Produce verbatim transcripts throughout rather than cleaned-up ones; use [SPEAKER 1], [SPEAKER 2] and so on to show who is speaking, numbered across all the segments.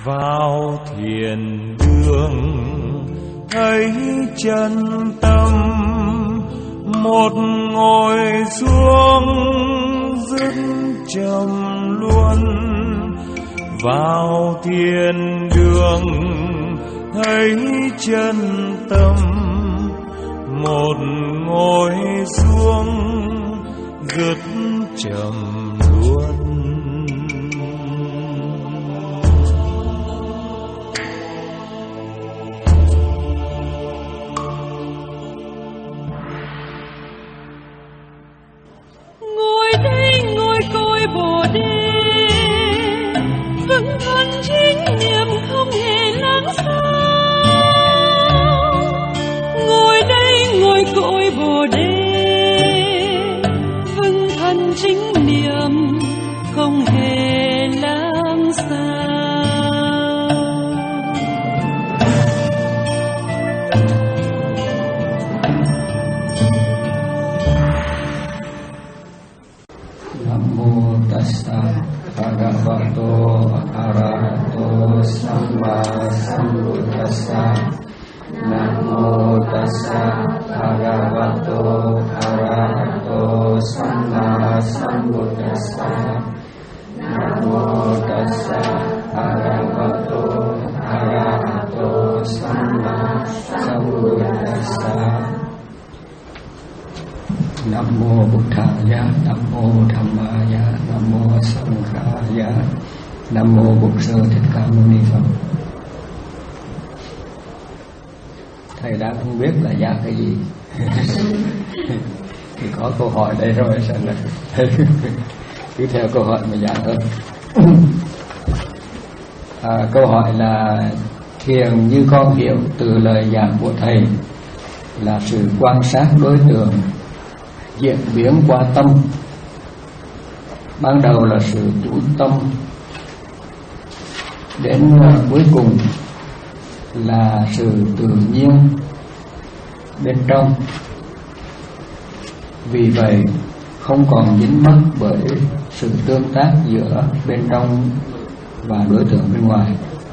[SPEAKER 1] vào thiền đường thấy chân tâm, một ngồi xuống dứt trầm luôn. Vào thiền đường thấy chân tâm, một ngồi xuống dứt trầm luôn.
[SPEAKER 2] Ngồi đây ngồi coi Bồ Đề, vững thân chính niệm không hề lãng sao. Ngồi đây ngồi coi Bồ Đề, vững thân chính niệm không hề lãng sao.
[SPEAKER 3] Nam mô tassa bhagavato arahato samma sambuddhassa. Nam mô tassa bhagavato arahato samma sambuddhassa. Nam mô tassa bhagavato arahato samma sambuddhassa. Nam mô Buddhaya, Nam mô Dhammaya, Nam mô Sanghaya, Nam mô Bụt Sư Thích Ca Mâu Ni Phật. Thầy đã không biết là gia cái gì thì có câu hỏi đây rồi, sẽ là cứ theo câu hỏi mà giảng hơn. À, câu hỏi là thiền như con hiểu từ lời giảng của thầy là sự quan sát đối tượng diễn biến qua tâm. Ban đầu là sự chú tâm, đến cuối cùng là sự tự nhiên bên trong. Vì vậy không còn dính mắc bởi sự tương tác giữa bên trong và đối tượng bên ngoài.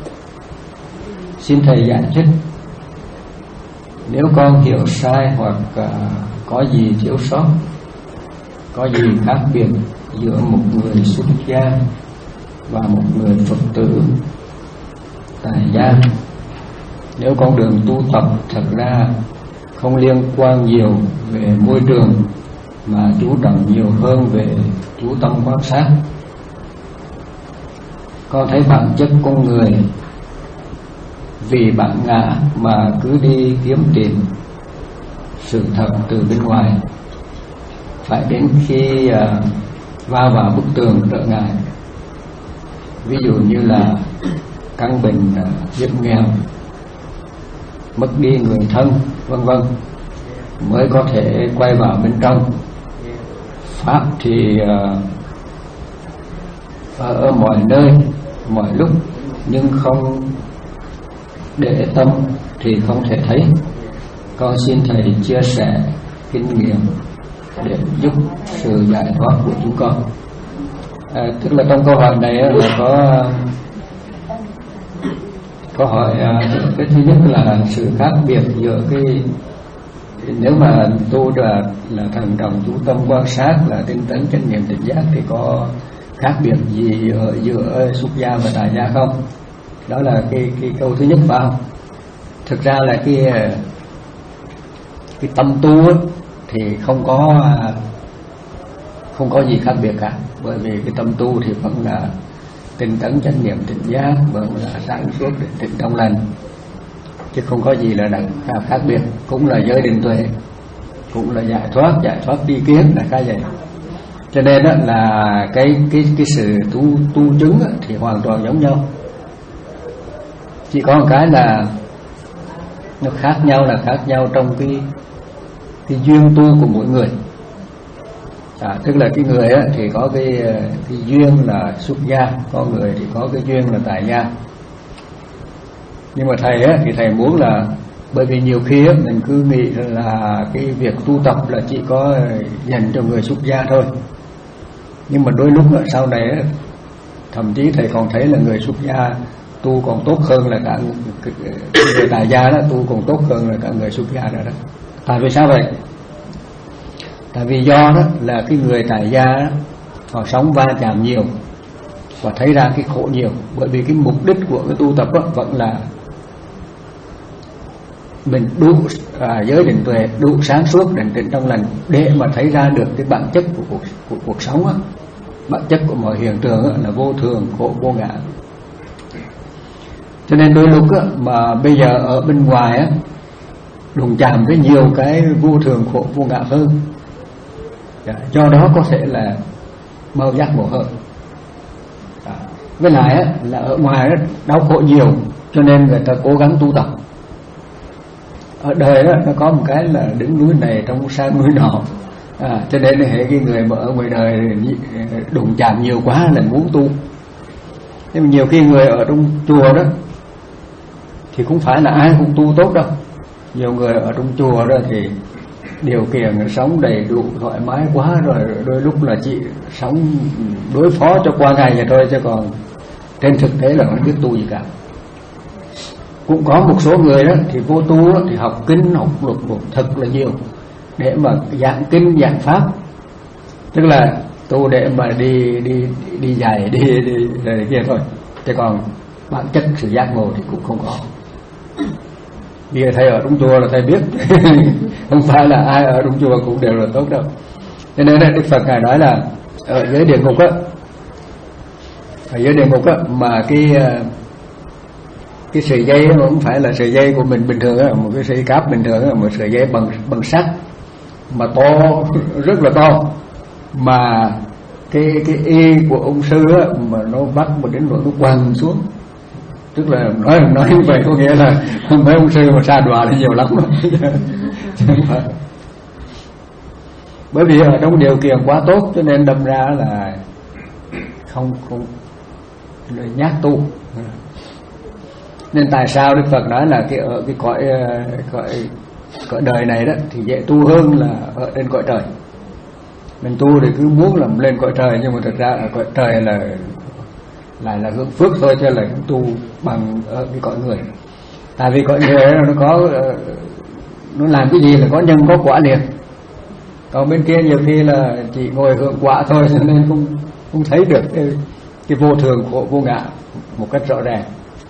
[SPEAKER 3] Xin thầy giải thích, nếu con hiểu sai hoặc uh, có gì thiếu sót, có gì khác biệt giữa một người xuất gia và một người Phật tử tại gia, nếu con đường tu tập thật ra không liên quan nhiều về môi trường mà chú trọng nhiều hơn về chú tâm quan sát. Con thấy bản chất con người vì bản ngã mà cứ đi kiếm tìm sự thật từ bên ngoài, phải đến khi uh, va vào bức tường trở ngại, ví dụ như là căn bệnh uh, hiểm nghèo, mất đi người thân, vân vân, mới có thể quay vào bên trong. Pháp thì uh, ở mọi nơi, mọi lúc, nhưng không để tâm thì không thể thấy. Con xin thầy chia sẻ kinh nghiệm để giúp sự giải thoát của chúng con. À, tức là trong câu hỏi này là có có hỏi cái thứ nhất là sự khác biệt giữa cái, nếu mà tu là là thần trọng chú tâm quan sát là tinh tấn chánh niệm tỉnh giác thì có khác biệt gì ở giữa xuất gia và tại gia không? Đó là cái cái câu thứ nhất phải không? Thực ra là cái cái tâm tu ấy, thì không có không có gì khác biệt cả, bởi vì cái tâm tu thì vẫn là tinh tấn chánh niệm tỉnh giác, vẫn là sáng suốt định tĩnh trong lành, chứ không có gì là đặc khác biệt. Cũng là giới định tuệ, cũng là giải thoát, giải thoát tri kiến là cái vậy. Cho nên đó là cái cái cái sự tu tu chứng thì hoàn toàn giống nhau, chỉ có một cái là nó khác nhau là khác nhau trong cái cái duyên tu của mỗi người. À, tức là cái người á, thì có cái cái duyên là xuất gia, có người thì có cái duyên là tại gia. Nhưng mà thầy á, thì thầy muốn là, bởi vì nhiều khi á, mình cứ nghĩ là cái việc tu tập là chỉ có dành cho người xuất gia thôi. Nhưng mà đôi lúc á, sau này á, thậm chí thầy còn thấy là người xuất gia tu còn tốt hơn là cả người tại gia đó, tu còn tốt hơn là cả người xuất gia đó, đó. Tại vì sao vậy? Tại vì do đó là cái người tại gia đó, họ sống va chạm nhiều và thấy ra cái khổ nhiều, bởi vì cái mục đích của cái tu tập đó vẫn là mình đủ à, giới định tuệ, đủ sáng suốt định tĩnh trong lành để mà thấy ra được cái bản chất của cuộc, của cuộc sống đó. Bản chất của mọi hiện tượng đó là vô thường, khổ, vô ngã. Cho nên đôi lúc đó, mà bây giờ ở bên ngoài á, đụng chạm với nhiều cái vô thường, khổ, vô ngã hơn, do đó có thể là mau giác ngộ hơn. Với lại á, là ở ngoài đó, đau khổ nhiều, cho nên người ta cố gắng tu tập. Ở đời đó, nó có một cái là đứng núi này trong sang núi nọ, à, cho nên hệ cái người mà ở ngoài đời đụng chạm nhiều quá là muốn tu. Nhưng mà nhiều khi người ở trong chùa đó thì cũng phải là ai cũng tu tốt đâu. Nhiều người ở trong chùa đó thì điều kiện sống đầy đủ thoải mái quá rồi, đôi lúc là chỉ sống đối phó cho qua ngày vậy thôi, chứ còn trên thực tế là không biết tu gì cả. Cũng có một số người đó thì vô tu đó, thì học kinh học luật một thật là nhiều để mà giảng kinh giảng pháp, tức là tu để mà đi đi đi dạy đi đi rồi kia thôi, chứ còn bản chất sự giác ngộ thì cũng không có. Bây giờ thầy ở trong chùa là thầy biết không phải là ai ở trong chùa cũng đều là tốt đâu. Cho nên Đức Phật ngài nói là ở dưới địa ngục á, ở dưới địa ngục á mà cái cái sợi dây nó không phải là sợi dây của mình bình thường á, một cái sợi cáp bình thường á, một sợi dây bằng bằng sắt mà to rất là to, mà cái cái y của ông sư á mà nó bắt một đến nỗi nó quằn xuống. Tức là nói nói như vậy có nghĩa là mấy ông sư mà sa đọa thì nhiều lắm bởi vì ở trong điều kiện quá tốt cho nên đâm ra là không không nhát tu. Nên tại sao Đức Phật nói là cái ở cái cõi cõi cõi đời này đó thì dễ tu hơn là ở trên cõi trời. Mình tu thì cứ muốn làm lên cõi trời, nhưng mà thực ra ở cõi trời là lại là hưởng phước thôi, chứ là tu bằng ở cái cõi người. Tại vì cõi người nó có nó làm cái gì là có nhân có quả liền, còn bên kia nhiều khi là chỉ ngồi hưởng quả thôi, cho nên không không thấy được cái, cái vô thường khổ vô ngã một cách rõ ràng.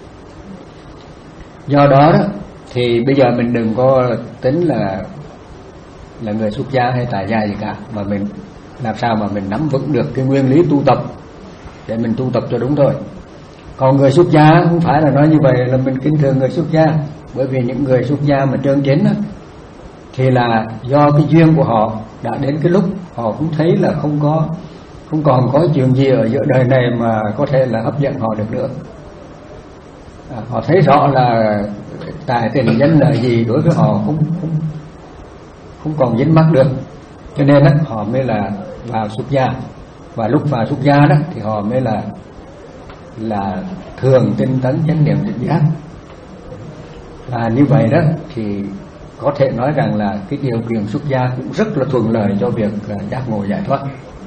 [SPEAKER 3] Do đó, đó thì bây giờ mình đừng có tính là là người xuất gia hay tại gia gì cả, mà mình làm sao mà mình nắm vững được cái nguyên lý tu tập để mình tu tập cho đúng thôi. Còn người xuất gia không phải là nói như vậy là mình kính thường người xuất gia, bởi vì những người xuất gia mà chân chính đó, thì là do cái duyên của họ đã đến cái lúc họ cũng thấy là không có không còn có chuyện gì ở giữa đời này mà có thể là hấp dẫn họ được nữa. À, họ thấy rõ là tài tiền danh lợi gì đối với họ không không không còn dính mắc được, cho nên đó, họ mới là vào xuất gia. Và lúc vào xuất gia đó thì họ mới là là thường tinh tấn chánh niệm tỉnh giác. Và như vậy đó thì có thể nói rằng là cái điều kiện xuất gia cũng rất là thuận lợi cho việc giác ngộ giải thoát.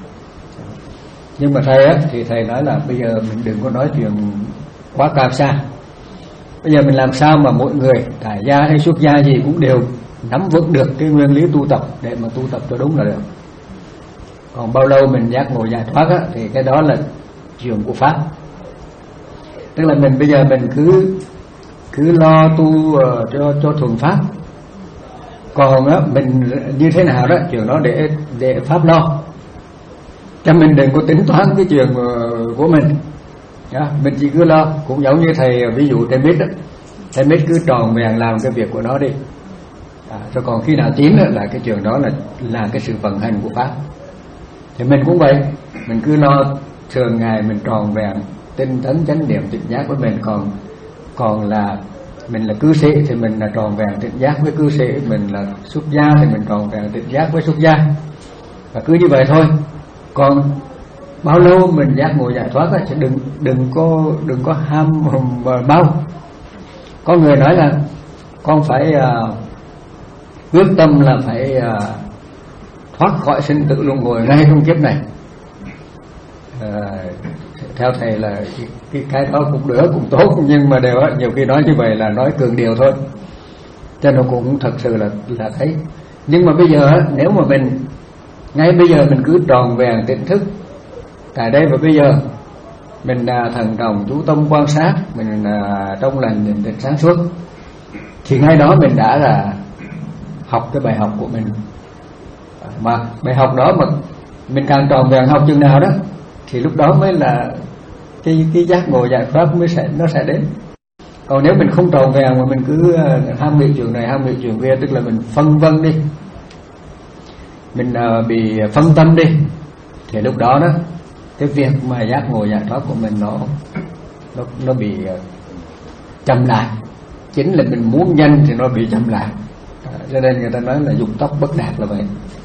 [SPEAKER 3] Nhưng mà thầy á, thì thầy nói là bây giờ mình đừng có nói chuyện quá cao xa. Bây giờ mình làm sao mà mỗi người tại gia hay xuất gia gì cũng đều nắm vững được cái nguyên lý tu tập để mà tu tập cho đúng là được. Còn bao lâu mình giác ngộ giải thoát á, thì cái đó là chuyện của pháp. Tức là mình bây giờ mình cứ cứ lo tu uh, cho cho thuần pháp. Còn á, mình như thế nào đó chuyện đó để để pháp lo. Cho mình đừng có tính toán cái chuyện uh, của mình. Yeah, mình chỉ cứ lo, cũng giống như thầy ví dụ thầy Mít đó, thầy Mít cứ tròn vẹn làm cái việc của nó đi. À, rồi còn khi nào chín đó, là cái chuyện đó là là cái sự vận hành của pháp. Thì mình cũng vậy, mình cứ lo thường ngày mình tròn vẹn tinh tấn chánh niệm tỉnh giác với mình, còn còn là mình là cư sĩ thì mình là tròn vẹn tỉnh giác với cư sĩ, mình là xuất gia thì mình tròn vẹn tỉnh giác với xuất gia, và cứ như vậy thôi. Còn bao lâu mình giác ngộ giải thoát thì đừng đừng có đừng có ham bao. Có người nói là con phải uh, quyết tâm là phải uh, thoát khỏi sinh tử luân hồi ngay trong kiếp này. À, theo thầy là cái, cái, cái đó cũng được, cũng tốt, nhưng mà đều nhiều khi nói như vậy là nói cường điều thôi, cho nó cũng thật sự là là thấy. Nhưng mà bây giờ nếu mà mình ngay bây giờ mình cứ tròn vẹn tỉnh thức tại đây và bây giờ, mình là thần đồng chú tâm quan sát, mình là trong lành định tĩnh sáng suốt, thì ngay đó mình đã là học cái bài học của mình. Mà bài học đó mà mình càng tròn vẹn học chừng nào đó thì lúc đó mới là cái cái giác ngộ giải thoát mới sẽ nó sẽ đến. Còn nếu mình không tròn vẹn mà mình cứ ham nghĩ chuyện này ham nghĩ chuyện kia, tức là mình phân vân đi, mình uh, bị phân tâm đi, thì lúc đó đó cái việc mà giác ngộ giải thoát của mình nó nó nó bị uh, chậm lại. Chính là mình muốn nhanh thì nó bị chậm lại. À, cho nên người ta nói là dục tốc bất đạt là vậy.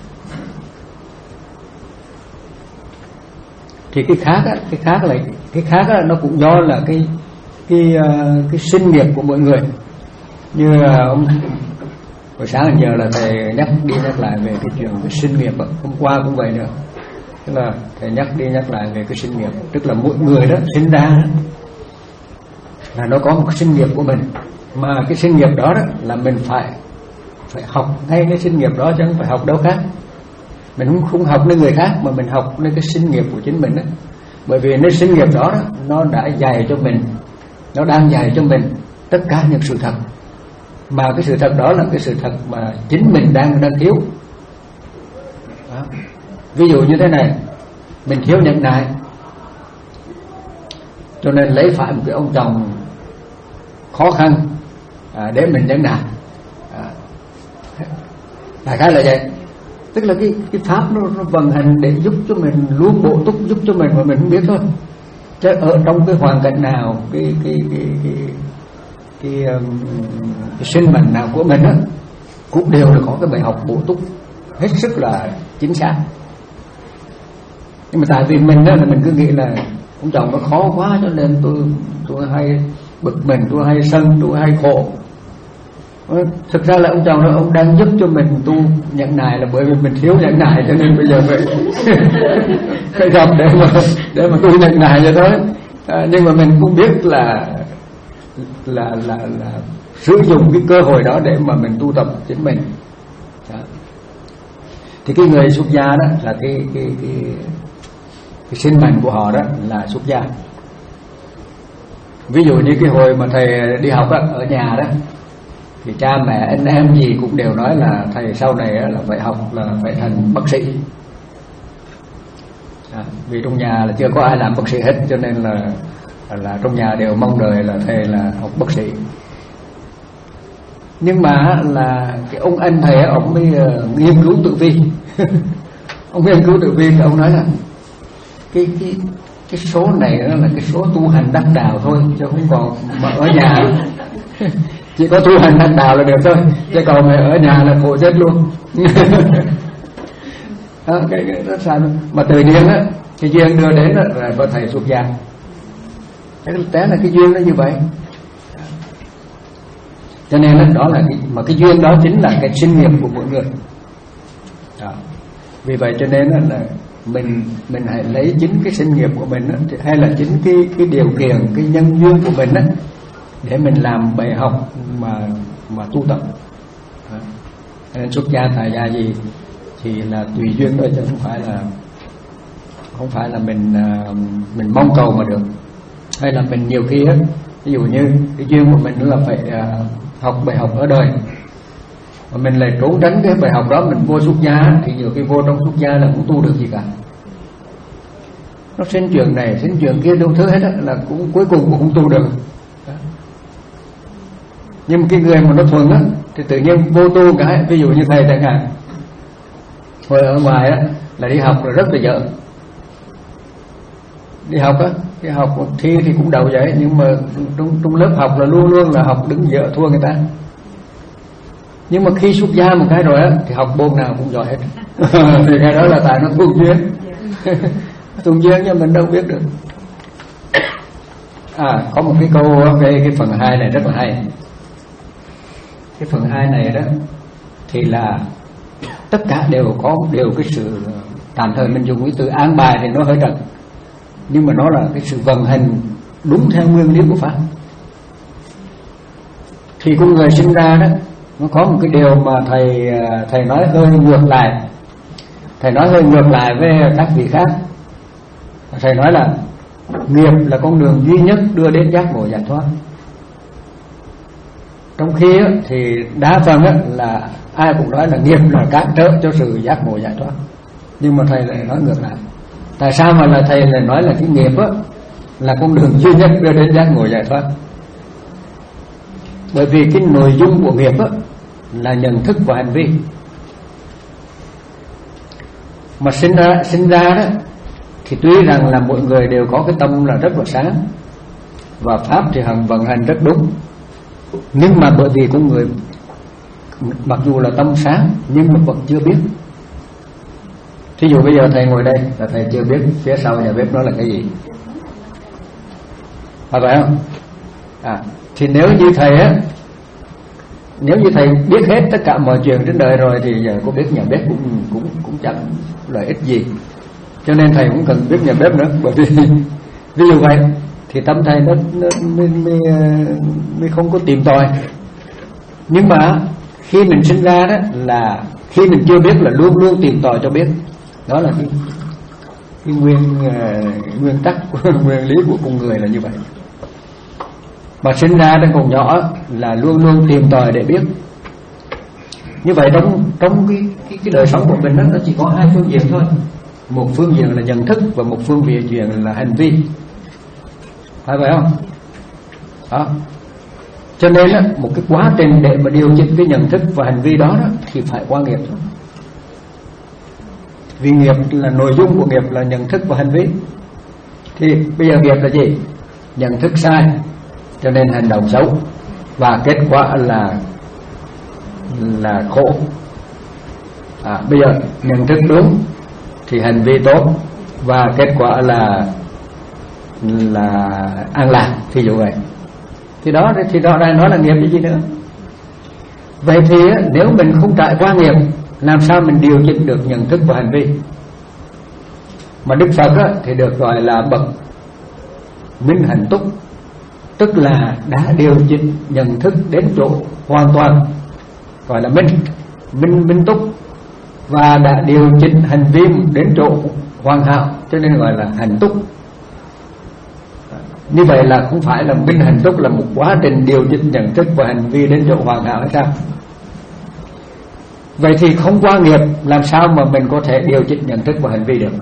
[SPEAKER 3] Thì cái khác á, cái khác là cái khác á, nó cũng do là cái cái uh, cái sinh nghiệp của mỗi người. Như uh, ông buổi sáng giờ là thầy nhắc đi nhắc lại về cái chuyện cái sinh nghiệp đó. Hôm qua cũng vậy nữa, tức là thầy nhắc đi nhắc lại về cái sinh nghiệp, tức là mỗi người đó sinh ra đó, là nó có một cái sinh nghiệp của mình, mà cái sinh nghiệp đó, đó là mình phải phải học ngay cái sinh nghiệp đó chứ không phải học đâu khác. Mình không không học nơi người khác mà mình học nơi cái sinh nghiệp của chính mình đó. Bởi vì nơi sinh nghiệp đó, đó nó đã dạy cho mình, nó đang dạy cho mình tất cả những sự thật, mà cái sự thật đó là cái sự thật mà chính mình đang đang thiếu đó. Ví dụ như thế này, mình thiếu nhẫn nại, cho nên lấy phải một cái ông chồng khó khăn à, để mình nhẫn nại à, đại khái là vậy. Tức là cái cái pháp nó, nó vận hành để giúp cho mình luôn bổ túc, giúp cho mình mà mình không biết thôi. Chứ ở trong cái hoàn cảnh nào, cái cái cái cái cái, um, cái sinh mệnh nào của mình đó, cũng đều là có cái bài học bổ túc hết sức là chính xác. Nhưng mà tại vì mình đó là mình cứ nghĩ là ông chồng nó khó quá cho nên tôi tôi hay bực mình, tôi hay sân, tôi hay khổ. Thực ra là ông chồng đó ông đang giúp cho mình tu nhẫn nại, là bởi vì mình thiếu nhẫn nại cho nên bây giờ phải phải gặp để mà để mà tu nhẫn nại vậy thôi. À, nhưng mà mình cũng biết là là là là sử dụng cái cơ hội đó để mà mình tu tập chính mình. Đó. Thì cái người xuất gia đó là cái cái cái cái sinh mệnh của họ đó là xuất gia. Ví dụ như cái hồi mà thầy đi học đó, ở nhà đó, thì cha mẹ anh em gì cũng đều nói là thầy sau này là phải học là phải thành bác sĩ. À, vì trong nhà là chưa có ai làm bác sĩ hết, cho nên là là trong nhà đều mong đợi là thầy là học bác sĩ. Nhưng mà là cái ông anh thầy ông mới uh, nghiên cứu tự vi. Ông nghiên cứu tự vi thì ông nói là cái cái cái số này là cái số tu hành đắc đạo thôi, chứ không còn mà ở nhà chỉ có tu hành đắc đạo là được thôi, chứ còn mà ở nhà là khổ chết luôn. Đó, cái, cái đó sao mà tự nhiên á, cái duyên đưa đến đó, rồi có thầy xuất gia. Cái té là cái duyên nó như vậy. Cho nên đó, đó là cái, mà cái duyên đó chính là cái sinh nghiệp của mỗi người. Đó. Vì vậy cho nên là mình mình hãy lấy chính cái sinh nghiệp của mình đó, hay là chính cái cái điều kiện, cái nhân duyên của mình đó, để mình làm bài học mà mà tu tập. Đó. Nên xuất gia tại gia gì thì là tùy duyên thôi, chứ không phải là không phải là mình mình mong cầu mà được. Hay là mình nhiều khi á, ví dụ như cái duyên của mình là phải uh, học bài học ở đời, mà mình lại trốn tránh cái bài học đó, mình vô xuất gia thì nhiều khi vô trong xuất gia là không tu được gì cả. Nó sinh chuyện này sinh chuyện kia đủ thứ hết á, là cũng cuối cùng cũng không tu được. Đó. Nhưng mà cái người mà nó thuần á thì tự nhiên vô tu cái, ví dụ như thầy chẳng hạn, hồi ở ngoài á là đi học là rất là dở. Đi học á, đi học thi thì cũng đầu vậy, nhưng mà trong, trong lớp học là luôn luôn là học đứng dở thua người ta. Nhưng mà khi xuất gia một cái rồi á thì học môn nào cũng giỏi hết. Thì cái đó là tại nó thuần duyên. Thuần duyên nhưng mình đâu biết được. À, có một cái câu về cái phần hai này rất là hay. Cái phần hai này đó thì là tất cả đều có đều cái sự tạm thời mình dùng cái từ an bài thì nó hơi trật. nhưng mà nó là cái sự vận hành đúng theo nguyên lý của Pháp. Thì con người sinh ra đó, nó có một cái điều mà thầy thầy nói hơi ngược lại. Thầy nói hơi ngược lại với các vị khác. Thầy nói là nghiệp là con đường duy nhất đưa đến giác ngộ giải thoát. Trong khi thì đa phần là ai cũng nói là nghiệp là cản trở cho sự giác ngộ giải thoát. Nhưng mà thầy lại nói ngược lại. Tại sao mà là thầy lại nói là cái nghiệp á là con đường duy nhất đưa đến giác ngộ giải thoát? Bởi vì cái nội dung của nghiệp á là nhận thức và hành vi. Mà sinh ra sinh ra đó thì tuy rằng là mọi người đều có cái tâm là rất là sáng, và Pháp thì hằng vận hành rất đúng, nhưng mà bởi vì con người mặc dù là tâm sáng nhưng mà vẫn chưa biết. Thí dụ bây giờ thầy ngồi đây là thầy chưa biết phía sau nhà bếp nó là cái gì, phải vậy không? À, thì nếu như thầy á, nếu như thầy biết hết tất cả mọi chuyện trên đời rồi thì giờ có biết nhà bếp cũng cũng cũng chẳng lợi ích gì. Cho nên thầy cũng cần biết nhà bếp nữa, bởi vì ví dụ vậy thì tâm thầy nó, nó mới, mới, mới không có tìm tòi. Nhưng mà khi mình sinh ra đó là khi mình chưa biết là luôn luôn tìm tòi cho biết. Đó là cái, cái nguyên uh, nguyên tắc nguyên lý của con người là như vậy. Mà sinh ra đang còn nhỏ là luôn luôn tìm tòi để biết. Như vậy trong trong cái cái, cái đời sống của mình đó, nó chỉ có hai phương diện thôi. Một phương diện là nhận thức và một phương diện là hành vi, phải vậy không? Đó. Cho nên đó, một cái quá trình để mà điều chỉnh cái nhận thức và hành vi đó, đó thì phải qua nghiệp thôi. Vì nghiệp là nội dung của nghiệp là nhận thức và hành vi. Thì bây giờ nghiệp là gì? Nhận thức sai cho nên hành động xấu, và kết quả là là khổ. À, bây giờ nhận thức đúng thì hành vi tốt, và kết quả là là an lạc, thí dụ vậy. Thì đó thì đó đây nói là nghiệp cái gì nữa. Vậy thì nếu mình không trải qua nghiệp, làm sao mình điều chỉnh được nhận thức và hành vi? Mà Đức Phật á, thì được gọi là bậc minh hạnh túc, tức là đã điều chỉnh nhận thức đến chỗ hoàn toàn, gọi là minh minh minh túc, và đã điều chỉnh hành vi đến chỗ hoàn hảo, cho nên gọi là hạnh túc. Như vậy là không phải là minh hạnh túc là một quá trình điều chỉnh nhận thức và hành vi đến chỗ hoàn hảo hay sao? Vậy thì không qua nghiệp làm sao mà mình có thể điều chỉnh nhận thức và hành vi được?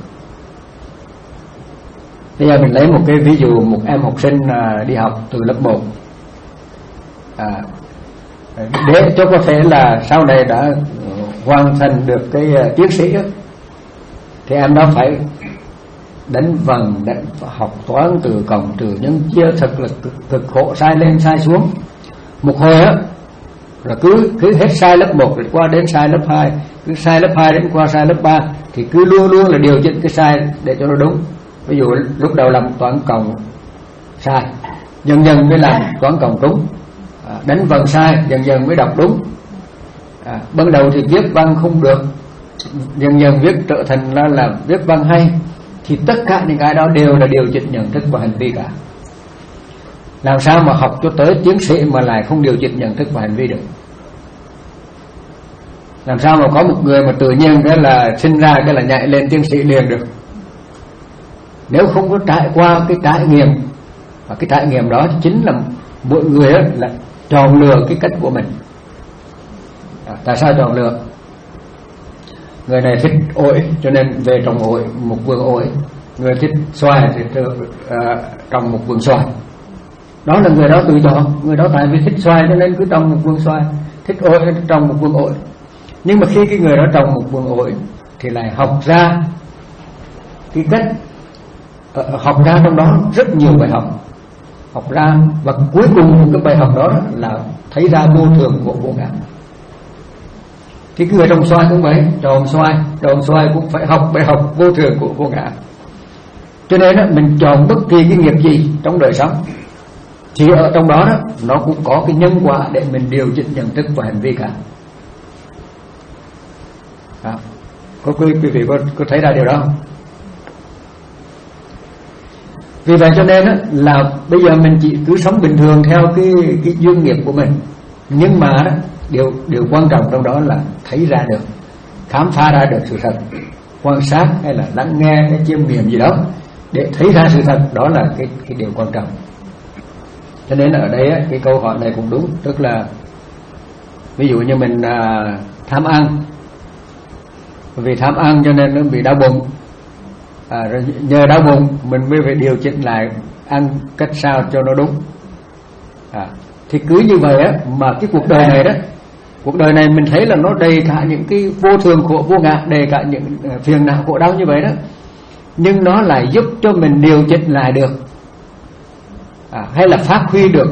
[SPEAKER 3] Bây giờ mình lấy một cái ví dụ, một em học sinh đi học từ lớp một, à, để cho có thể là sau này đã hoàn thành được cái tiến sĩ đó, thì em đó phải đánh vần, đánh học toán từ cộng trừ nhân chia thật là cực, cực khổ, sai lên sai xuống. Một hồi á là cứ cứ hết sai lớp một rồi qua đến sai lớp hai, cứ sai lớp hai đến qua sai lớp ba, thì cứ luôn luôn là điều chỉnh cái sai để cho nó đúng. Ví dụ lúc đầu làm toán cộng sai, dần dần mới làm toán cộng đúng. À, đánh vần sai, dần dần mới đọc đúng. À, ban đầu thì viết văn không được, dần dần viết trở thành là, là viết văn hay. Thì tất cả những cái đó đều là điều chỉnh nhận thức và hành vi cả. Làm sao mà học cho tới tiến sĩ mà lại không điều chỉnh nhận thức và hành vi được? Làm sao mà có một người mà tự nhiên cái là sinh ra cái là nhảy lên tiến sĩ liền được? Nếu không có trải qua cái trải nghiệm, và cái trải nghiệm đó chính là mỗi người là chọn lựa cái cách của mình. À, tại sao chọn lựa? Người này thích ổi cho nên về trồng ổi, một vườn ổi. Người thích xoài thì uh, trồng một vườn xoài. Đó là người đó tự chọn. Người đó tại vì thích xoài cho nên cứ trồng một vườn xoài, thích ổi thì trồng một vườn ổi. Nhưng mà khi cái người đó trồng một vườn ổi thì lại học ra cái cách, uh, học ra trong đó rất nhiều bài học, học ra, và cuối cùng cái bài học đó là thấy ra vô thường của vô ngã. Thì cái người trồng xoài cũng vậy, trồng xoài, trồng xoài cũng phải học bài học vô thường của vô ngã. Cho nên đó, mình chọn bất kỳ cái nghiệp gì trong đời sống thì ở trong đó, đó nó cũng có cái nhân quả để mình điều chỉnh nhận thức và hành vi cả. Đó. Có quý, quý vị có, có thấy ra điều đó không? Vì vậy cho nên á, là bây giờ mình chỉ cứ sống bình thường theo cái cái duyên nghiệp của mình, nhưng mà đó, điều điều quan trọng trong đó là thấy ra được, khám phá ra được sự thật, quan sát hay là lắng nghe cái chiêm nghiệm gì đó để thấy ra sự thật, đó là cái cái điều quan trọng. Cho nên ở đây á, cái câu hỏi này cũng đúng, tức là ví dụ như mình à, tham ăn, vì tham ăn cho nên nó bị đau bụng, à, rồi nhờ đau bụng mình mới phải điều chỉnh lại ăn cách sao cho nó đúng. À, thì cứ như vậy á, mà cái cuộc đời này đó, cuộc đời này mình thấy là nó đầy cả những cái vô thường khổ vô ngã, đầy cả những phiền não khổ đau như vậy đó, nhưng nó lại giúp cho mình điều chỉnh lại được, à, hay là phát huy được,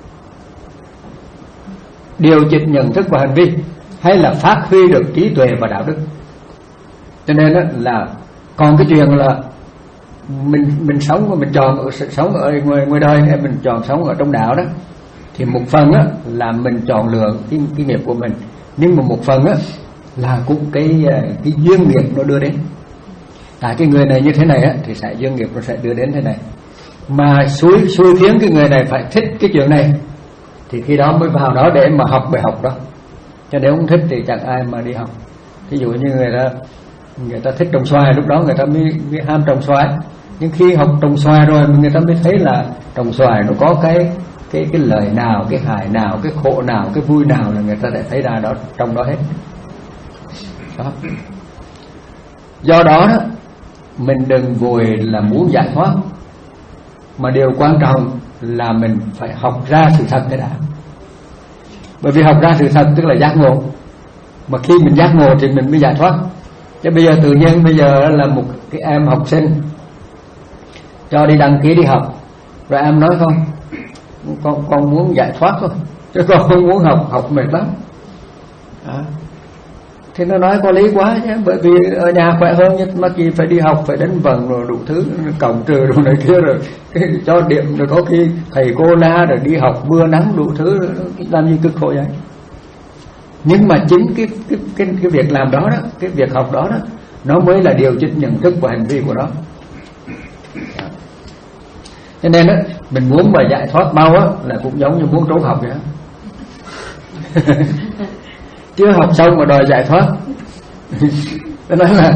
[SPEAKER 3] điều chỉnh nhận thức và hành vi, hay là phát huy được trí tuệ và đạo đức. Cho nên đó là còn cái chuyện là mình mình sống và mình chọn ở, sống ở ngoài ngoài đời hay mình chọn sống ở trong đạo đó, thì một phần á là mình chọn lựa cái, cái nghiệp của mình, nhưng mà một phần á là cũng cái cái duyên nghiệp nó đưa đến. Tại cái người này như thế này á thì sẽ duyên nghiệp nó sẽ đưa đến thế này, mà xui xui khiến cái người này phải thích cái chuyện này thì khi đó mới vào đó để mà học bài học đó. Cho nếu không thích thì chẳng ai mà đi học. Ví dụ như người ta người ta thích trồng xoài, lúc đó người ta mới, mới ham trồng xoài. Nhưng khi học trồng xoài rồi người ta mới thấy là trồng xoài nó có cái cái cái lợi nào, cái hại nào, cái khổ nào, cái vui nào là người ta đã thấy ra đó trong đó hết. Đó. Do đó đó mình đừng vội là muốn giải thoát, mà điều quan trọng là mình phải học ra sự thật cái đã. Bởi vì học ra sự thật tức là giác ngộ, mà khi mình giác ngộ thì mình mới giải thoát. Chứ bây giờ tự nhiên bây giờ là một cái em học sinh cho đi đăng ký đi học, rồi em nói không, con con muốn giải thoát thôi, chứ con không muốn học, học mệt lắm. À, thì nó nói có lý quá nhé, bởi vì ở nhà khỏe hơn, nhưng mà chỉ phải đi học, phải đánh vần rồi đủ thứ, cộng trừ đồ này kia, rồi cái cho điểm, rồi có khi thầy cô la, rồi đi học mưa nắng đủ thứ, làm gì cực khổ vậy. Nhưng mà chính cái cái cái cái việc làm đó đó, cái việc học đó đó, nó mới là điều chỉnh nhận thức và hành vi của nó. Cho nên đó, mình muốn mà giải thoát mau á là cũng giống như muốn trốn học vậy. Chưa học xong mà đòi giải thoát. Tôi nói là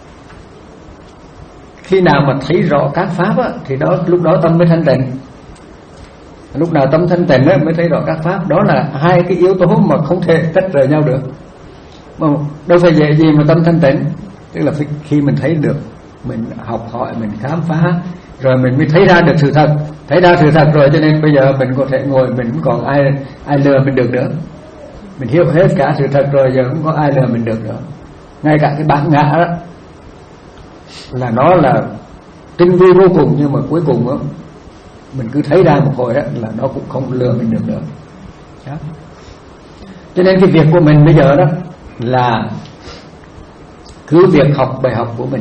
[SPEAKER 3] khi nào mà thấy rõ các pháp á, thì đó lúc đó tâm mới thanh tịnh. Lúc nào tâm thanh tịnh á, mới thấy rõ các pháp. Đó là hai cái yếu tố mà không thể tách rời nhau được. Mà đâu phải dễ gì mà tâm thanh tịnh. Tức là khi mình thấy được, mình học hỏi, mình khám phá, rồi mình mới thấy ra được sự thật. Thấy ra sự thật rồi cho nên bây giờ mình có thể ngồi, mình không còn ai ai lừa mình được nữa. Mình hiểu hết cả sự thật rồi, giờ không có ai lừa mình được nữa. Ngay cả cái bản ngã đó là nó là tinh vi vô cùng, nhưng mà cuối cùng đó, mình cứ thấy ra một hồi đó là nó cũng không lừa mình được nữa. Đó. Cho nên cái việc của mình bây giờ đó là cứ việc học bài học của mình.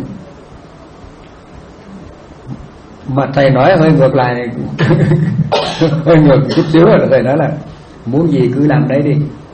[SPEAKER 3] Mà thầy nói hơi ngược lại này, hơi ngược chút xíu rồi, thầy nói là muốn gì cứ làm đấy đi.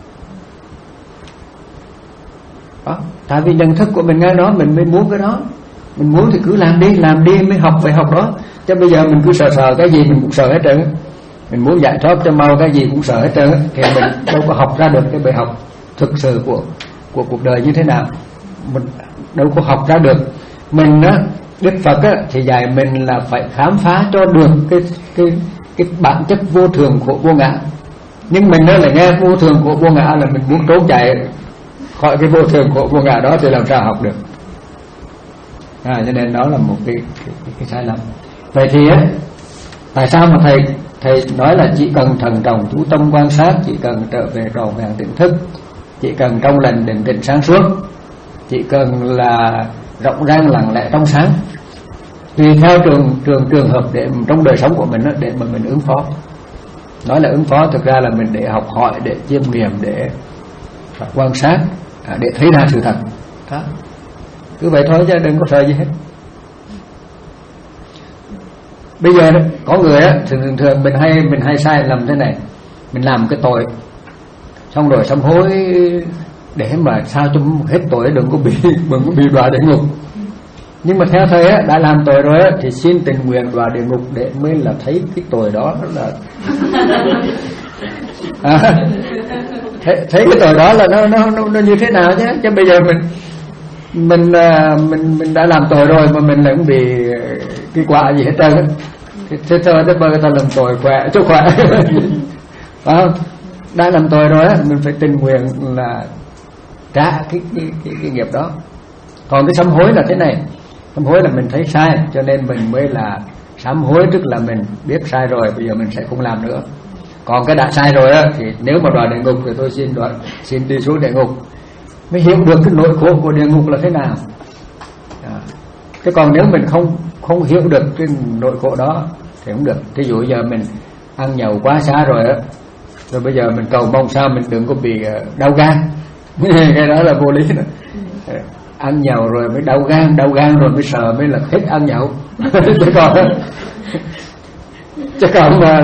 [SPEAKER 3] Đó. Tại vì nhận thức của mình ngay đó, mình mới muốn cái đó. Mình muốn thì cứ làm đi, làm đi mới học bài học đó. Chứ bây giờ mình cứ sợ sợ cái gì mình cũng sợ hết trơn. Mình muốn giải thoát cho mau cái gì cũng sợ hết trơn, thì mình đâu có học ra được cái bài học thực sự của của cuộc đời như thế nào. Mình đâu có học ra được. Mình á, Đức Phật á, thì dạy mình là phải khám phá cho được cái cái cái bản chất vô thường của vô ngã. Nhưng mình đó là nghe vô thường của vô ngã là mình muốn trốn chạy khỏi cái vô thường của vô ngã đó thì làm sao học được. À, cho nên đó là một cái cái, cái, cái sai lầm. Vậy thì á, tại sao mà thầy thầy nói là chỉ cần thận trọng chú tâm quan sát, chỉ cần trở về trọn vẹn tỉnh thức, chỉ cần trong lành định tĩnh sáng suốt, chỉ cần là rộng rãi lặng lẽ trong sáng, tùy theo trường trường trường hợp để trong đời sống của mình đó, để mà mình ứng phó. Nói là ứng phó thực ra là mình để học hỏi, để chiêm nghiệm, để quan sát, để thấy ra sự thật. Đó. Cứ vậy thôi chứ đừng có sợ gì hết. Bây giờ đó, có người á, thường thường mình hay mình hay sai lầm thế này, mình làm cái tội, xong rồi sám hối để mà sao cho hết tội, đừng có bị đừng có bị đọa địa ngục. Nhưng mà theo thầy á, đã làm tội rồi á, thì xin tình nguyện vào địa ngục để mới là thấy cái tội đó là à, thấy, thấy cái tội đó là nó, nó nó nó như thế nào chứ. Chứ bây giờ mình mình mình mình đã làm tội rồi mà mình lại không bị cái quả gì hết trơn á. Thế thôi tới bơ ta làm tội khỏe cho khỏe. Phải không? Đã làm tội rồi á, mình phải tình nguyện là trả cái cái cái, cái nghiệp đó. Còn cái sám hối là thế này, sám hối là mình thấy sai cho nên mình mới là sám hối, tức là mình biết sai rồi, bây giờ mình sẽ không làm nữa. Còn cái đã sai rồi á thì nếu mà đọa địa ngục thì tôi xin đọa, xin đi xuống địa ngục mới hiểu được cái nỗi khổ của địa ngục là thế nào. À, thế còn nếu mình không không hiểu được cái nỗi khổ đó thì không được. Thí dụ giờ mình ăn nhậu quá xá rồi á, rồi bây giờ mình cầu mong sao mình đừng có bị đau gan. Cái đó là vô lý đó. Ăn nhậu rồi mới đau gan, đau gan rồi mới sợ mới là hết ăn nhậu. Chứ còn chứ còn mà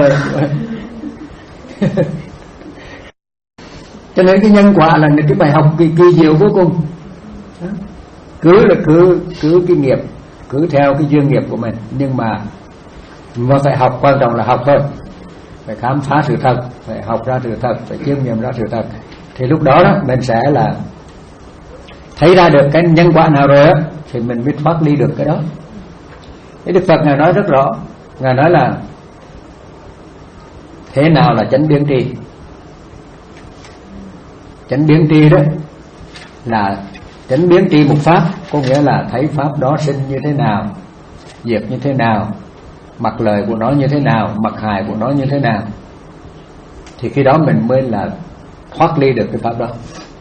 [SPEAKER 3] cho nên cái nhân quả là cái bài học kỳ, kỳ diệu vô cùng. Cứ là cứ cứ cái nghiệp, cứ theo cái duyên nghiệp của mình, nhưng mà mà phải học, quan trọng là học thôi, phải khám phá sự thật, phải học ra sự thật, phải chiêm nghiệm ra sự thật, thì lúc đó, đó mình sẽ là thấy ra được cái nhân quả nào rồi á thì mình mới thoát ly được cái đó. Cái Đức Phật Ngài nói rất rõ, Ngài nói là thế nào là chánh biến tri. Chánh biến tri đó là chánh biến tri một pháp, có nghĩa là thấy pháp đó sinh như thế nào, diệt như thế nào, mặt lời của nó như thế nào, mặt hại của nó như thế nào, thì khi đó mình mới là thoát ly được cái pháp đó.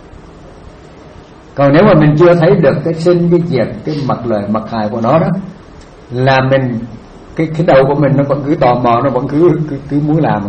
[SPEAKER 3] Còn nếu mà mình chưa thấy được cái sinh, cái diệt, cái mặt lời, mặt hại của nó đó, là mình cái cái đầu của mình nó vẫn cứ tò mò, nó vẫn cứ cứ, cứ muốn làm.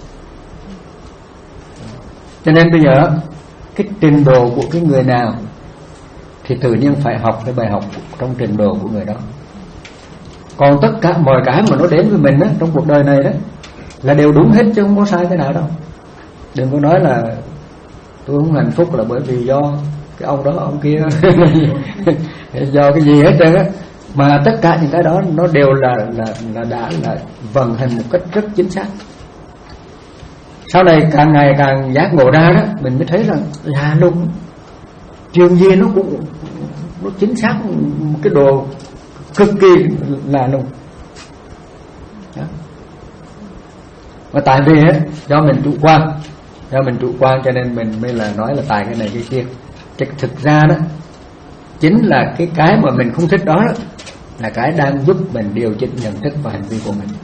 [SPEAKER 3] Cho nên bây giờ cái trình độ của cái người nào thì tự nhiên phải học cái bài học trong trình độ của người đó. Còn tất cả mọi cái mà nó đến với mình đó, trong cuộc đời này đó là đều đúng hết chứ không có sai cái nào đâu. Đừng có nói là tôi không hạnh phúc là bởi vì do cái ông đó ông kia do cái gì hết trơn á. Mà tất cả những cái đó nó đều là là là đã là vận hành một cách rất chính xác. Sau này càng ngày càng giác ngộ ra đó, mình mới thấy rằng là luôn trường gì nó cũng nó chính xác một cái độ cực kỳ là luôn. Đó. Mà tại vì á, do mình chủ quan, do mình chủ quan cho nên mình mới là nói là tài cái này cái kia. Chứ thực ra đó chính là cái cái mà mình không thích đó, đó là cái đang giúp mình điều chỉnh nhận thức và hành vi của mình.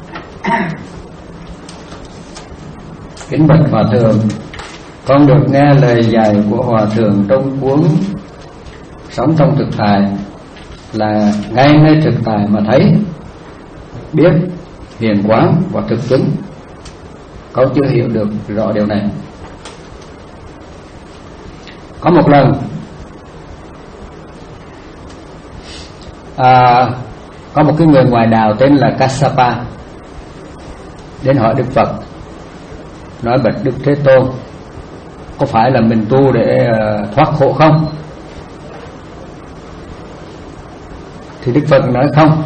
[SPEAKER 3] Kính bạch Hòa Thượng, con được nghe lời dạy của Hòa Thượng trong cuốn Sống trong thực tại là ngay ngay thực tại mà thấy, biết, hiền quán và thực chứng. Con chưa hiểu được rõ điều này. Có một lần à, có một cái người ngoài đạo tên là Kassapa đến hỏi Đức Phật, nói bạch Đức Thế Tôn, có phải là mình tu để uh, thoát khổ không? Thì Đức Phật nói không.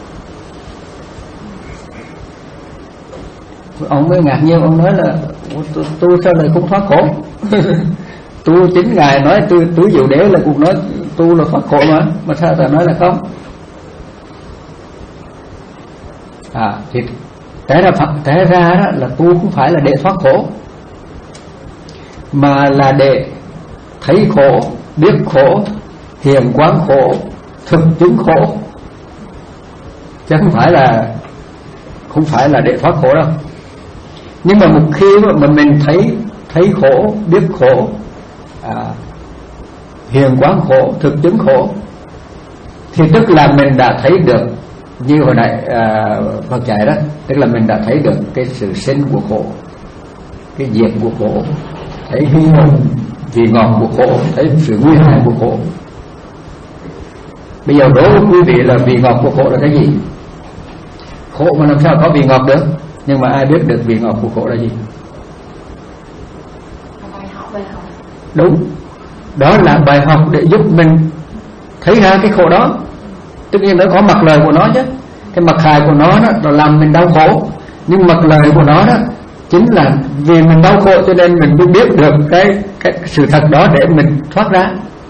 [SPEAKER 3] Ông mới ngạc nhiên, ông nói là tu, tu sao lại không thoát khổ? Tu chính Ngài nói tu tứ diệu đế là cũng nói tu là thoát khổ mà, mà sao ta nói là không? À thì té ra té ra đó là tu không phải là để thoát khổ, mà là để thấy khổ, biết khổ, hiền quán khổ, thực chứng khổ, chứ không phải là không phải là để thoát khổ đâu. Nhưng mà một khi mà mình thấy thấy khổ, biết khổ, à, hiền quán khổ, thực chứng khổ, thì tức là mình đã thấy được, như hồi nãy à, Phật dạy đó, tức là mình đã thấy được cái sự sinh của khổ, cái diệt của khổ, thấy vị ngọt của khổ, thấy sự nguy hại của khổ. Bây giờ đố quý vị là vị ngọt của khổ là cái gì? Khổ mà làm sao có vị ngọt được? Nhưng mà ai biết được vị ngọt của khổ là gì?
[SPEAKER 2] Bài học, bài học.
[SPEAKER 3] Đúng, đó là bài học để giúp mình thấy ra cái khổ đó. Tất nhiên nó có mặt lời của nó chứ. Cái mặt hại của nó đó là làm mình đau khổ, nhưng mặt lời của nó đó chính là vì mình đau khổ cho nên mình mới biết được cái, cái sự thật đó để mình thoát ra.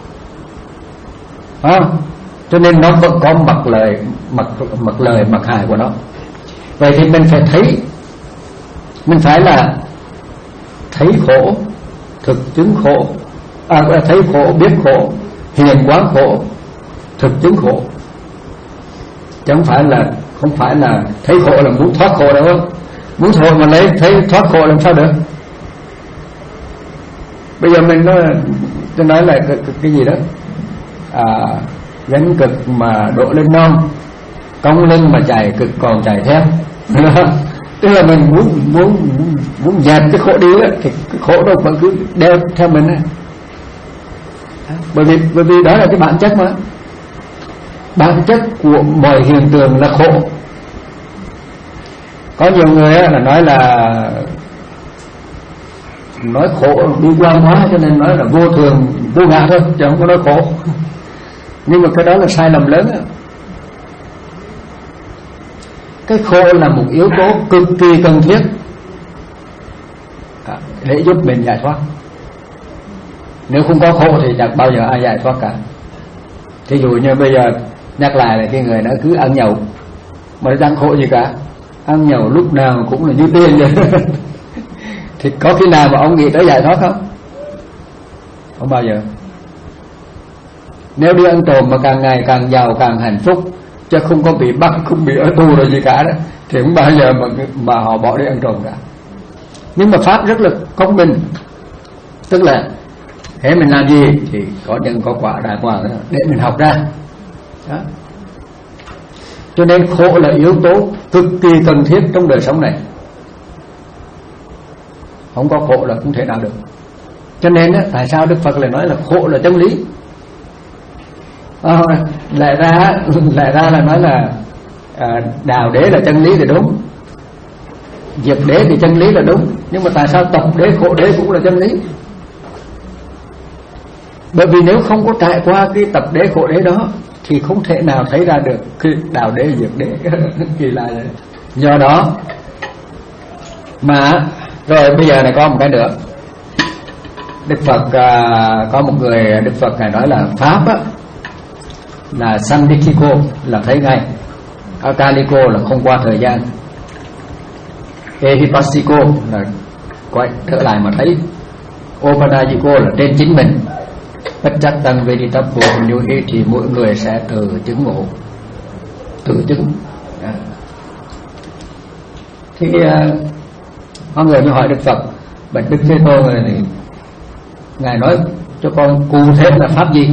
[SPEAKER 3] À, cho nên nó vẫn có mặt lời, mặt, mặt lời, mặt hại của nó. Vậy thì mình phải thấy, mình phải là thấy khổ, thực chứng khổ, à, thấy khổ, biết khổ, hiền quán khổ, thực chứng khổ. Chứ không phải là không phải là thấy khổ là muốn thoát khổ đâu. Muốn thôi mà lấy thấy thoát khổ làm sao được. Bây giờ mình nói, tôi nói là cái, cái gì đó à, gánh cực mà đổ lên non, cong lưng mà chạy cực còn chạy theo. Tức là mình muốn muốn muốn dẹp cái khổ đi á, thì cái khổ đâu vẫn cứ đeo theo mình á. Bởi vì bởi vì đó là cái bản chất mà. Bản chất của mọi hiện tượng là khổ. Có nhiều người là nói là nói khổ bi quan hóa cho nên nói là vô thường vô ngã thôi, chứ không có nói khổ. Nhưng mà cái đó là sai lầm lớn. Cái khổ là một yếu tố cực kỳ cần thiết để giúp mình giải thoát. Nếu không có khổ thì chẳng bao giờ ai giải thoát cả. Thí dụ như bây giờ nhắc lại là cái người nó cứ ăn nhậu mà nó chẳng khổ gì cả. Ăn nhậu lúc nào cũng là như tiền vậy. Thì có khi nào mà ông nghĩ tới giải thoát không? Không bao giờ. Nếu đi ăn trộm mà càng ngày càng giàu càng hạnh phúc, chứ không có bị bắt, không bị ở tù rồi gì cả đó, thì không bao giờ mà, mà họ bỏ đi ăn trộm cả. Nhưng mà pháp rất là công bình. Tức là thế mình làm gì thì có nhân có quả đại quả đó, để mình học ra đó. Cho nên khổ là yếu tố cực kỳ cần thiết trong đời sống này. Không có khổ là không thể nào được. Cho nên á, tại sao Đức Phật lại nói là khổ là chân lý? À, lại ra lại ra là nói là à, đào đế là chân lý thì đúng, diệt đế thì chân lý là đúng. Nhưng mà tại sao tập đế khổ đế cũng là chân lý? Bởi vì nếu không có trải qua cái tập đế khổ đế đó thì không thể nào thấy ra được cái đào đế diệt đế. Kỳ lạ vậy. Do đó mà rồi bây giờ này có một cái nữa. Đức Phật à, có một người Đức Phật này nói là pháp á, là sandikiko là thấy ngay, akaliko là không qua thời gian, ehipassiko là quay trở lại mà thấy, opanayiko là trên chính mình, bất chắc tăng veditapo như ý thì mỗi người sẽ tự chứng ngộ, tự chứng. À. Thì uh, có người mới hỏi Đức Phật, bạch Đức Thế Tôn này, ngài nói cho con cụ thể là pháp gì?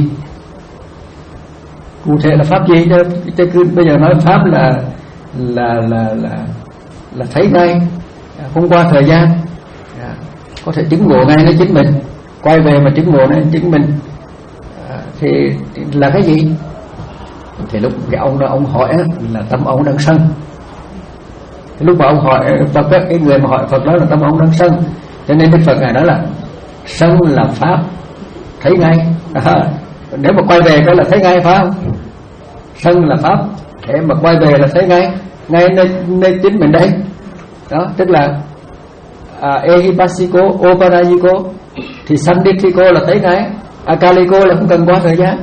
[SPEAKER 3] Cụ thể là pháp gì? Chứ cứ bây giờ nói pháp là là là là là thấy ngay, không qua thời gian, à, có thể chứng ngộ ngay với chính mình, quay về mà chứng ngộ ngay chính mình, à, thì là cái gì? Thì lúc cái ông đó ông hỏi là tâm ông đang sân. Cái lúc mà ông hỏi Phật, cái người mà hỏi Phật đó là tâm ông đang sân, cho nên Đức Phật ngài nói là sân là pháp thấy ngay. À, nếu mà quay về cái là thấy ngay phải không? Sân là pháp, để mà quay về là thấy ngay, ngay nơi, nơi chính mình đây. Đó, tức là à, ehipassiko, opanayiko thì sandikiko là thấy ngay, akaliko là không cần qua thời gian.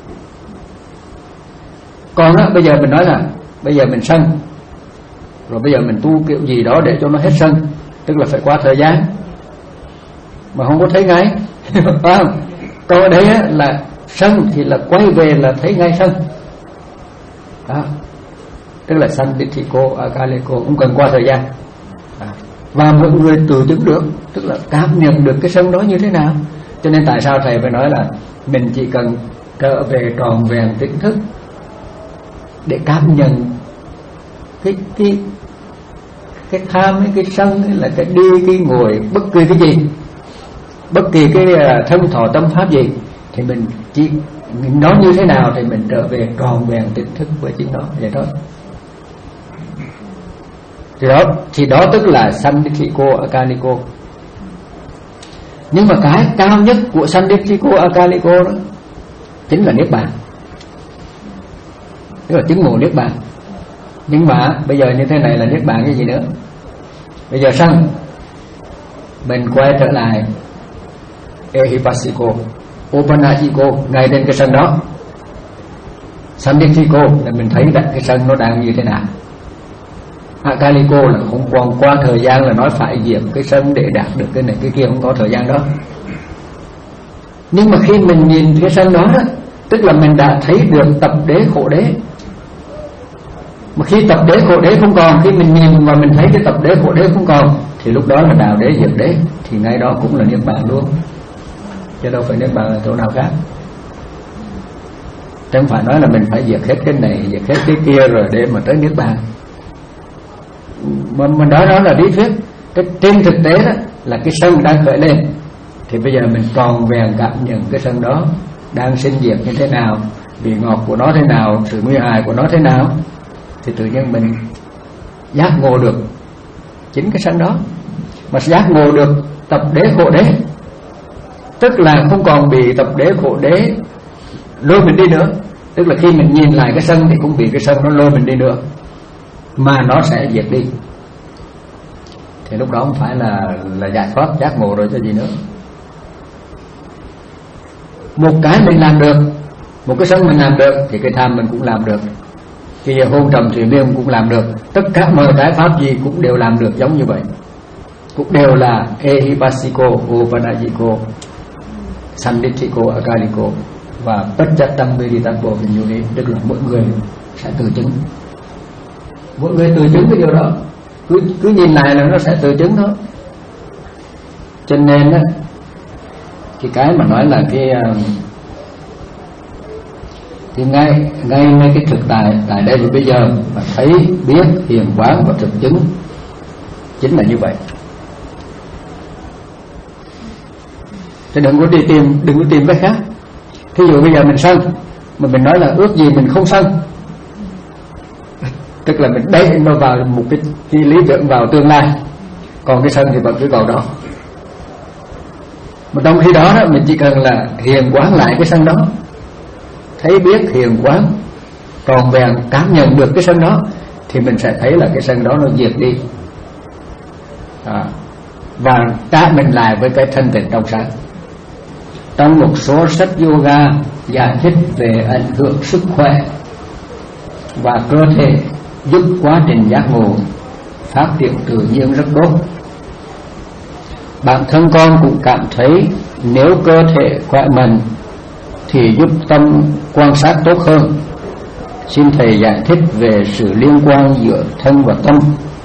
[SPEAKER 3] Còn đó, bây giờ mình nói là bây giờ mình sân, rồi bây giờ mình tu kiểu gì đó để cho nó hết sân, tức là phải qua thời gian mà không có thấy ngay. Phải không? Còn ở đây là sân thì là quay về là thấy ngay sân đó, tức là sandikiko, akaliko cũng cần qua thời gian. À, và mọi người tự chứng được, tức là cảm nhận được cái sân đó như thế nào. Cho nên tại sao thầy phải nói là mình chỉ cần trở về tròn vẹn tỉnh thức để cảm nhận cái cái cái tham, cái sân, là cái đi, cái ngồi, bất kỳ cái gì, bất kỳ cái thân thọ tâm pháp gì, thì mình chỉ nói như thế nào thì mình trở về tròn vẹn tỉnh thức với chính nó vậy thôi. Thì đó, thì đó tức là sandikiko, akaliko. Nhưng mà cái cao nhất của sandikiko, akaliko đó chính là niết bàn. tức là chứng ngộ niết bàn. Nhưng mà bây giờ như thế này là niết bàn cái gì nữa? Bây giờ sân mình quay trở lại ehipassiko, opanajiko, ngay trên cái sân đó. Sandithiko là mình thấy đặt cái sân nó đang như thế nào. Akaliko là không còn qua thời gian là nói phải diệt cái sân để đạt được cái này cái kia, không có thời gian đó. Nhưng mà khi mình nhìn cái sân đó, đó tức là mình đã thấy được tập đế khổ đế. Mà khi tập đế khổ đế không còn, khi mình nhìn và mình thấy cái tập đế khổ đế không còn, thì lúc đó là đạo đế diệt đế, thì ngay đó cũng là niết bàn luôn, chứ đâu phải niết bàn là chỗ nào khác. Chẳng phải nói là mình phải diệt hết cái này, diệt hết cái kia rồi để mà tới niết bàn. Mà mình nói đó là lý thuyết. Cái trên thực tế đó là cái sân đang khởi lên, thì bây giờ mình tròn vẹn cảm nhận cái sân đó đang sinh diệt như thế nào, vị ngọt của nó thế nào, sự nguy hại của nó thế nào, thì tự nhiên mình giác ngộ được chính cái sân đó. Mà giác ngộ được tập đế khổ đế, tức là không còn bị tập đế khổ đế lôi mình đi nữa. Tức là khi mình nhìn lại cái sân thì cũng bị cái sân nó lôi mình đi nữa, mà nó sẽ diệt đi. Thì lúc đó không phải là là giải thoát giác ngộ rồi cho gì nữa. Một cái mình làm được, một cái sân mình làm được, thì cái tham mình cũng làm được, cái hôn trầm thủy miên cũng làm được. Tất cả mọi cái pháp gì cũng đều làm được giống như vậy, cũng đều là ehipassiko, opanajiko, sandithiko, akaliko và pachattam meditatpo vinyuni. Tức là mỗi người sẽ tự chứng, mỗi người tự chứng cái điều đó, cứ cứ nhìn lại là nó sẽ tự chứng thôi. Cho nên á, cái cái mà nói là cái thì ngay ngay ngay cái thực tại tại đây thì bây giờ mà thấy biết hiền quán và thực chứng chính là như vậy. Chứ đừng có đi tìm đừng có tìm cái khác. Thí dụ bây giờ mình sân mà mình nói là ước gì mình không sân, tức là mình đẩy nó vào một cái, cái lý tưởng vào tương lai, còn cái sân thì vẫn cứ còn đó. Mà trong khi đó, đó mình chỉ cần là hiền quán lại cái sân đó, thấy biết hiền quán tròn vẹn cảm nhận được cái sân đó, thì mình sẽ thấy là cái sân đó nó diệt đi à, và trả mình lại với cái thân tịnh trong sáng. Trong một số sách yoga giải thích về ảnh hưởng sức khỏe và cơ thể giúp quá trình giác ngộ phát triển tự nhiên rất tốt. Bản thân con cũng cảm thấy nếu cơ thể khỏe mạnh thì giúp tâm quan sát tốt hơn. Xin thầy giải thích về sự liên quan giữa thân và tâm,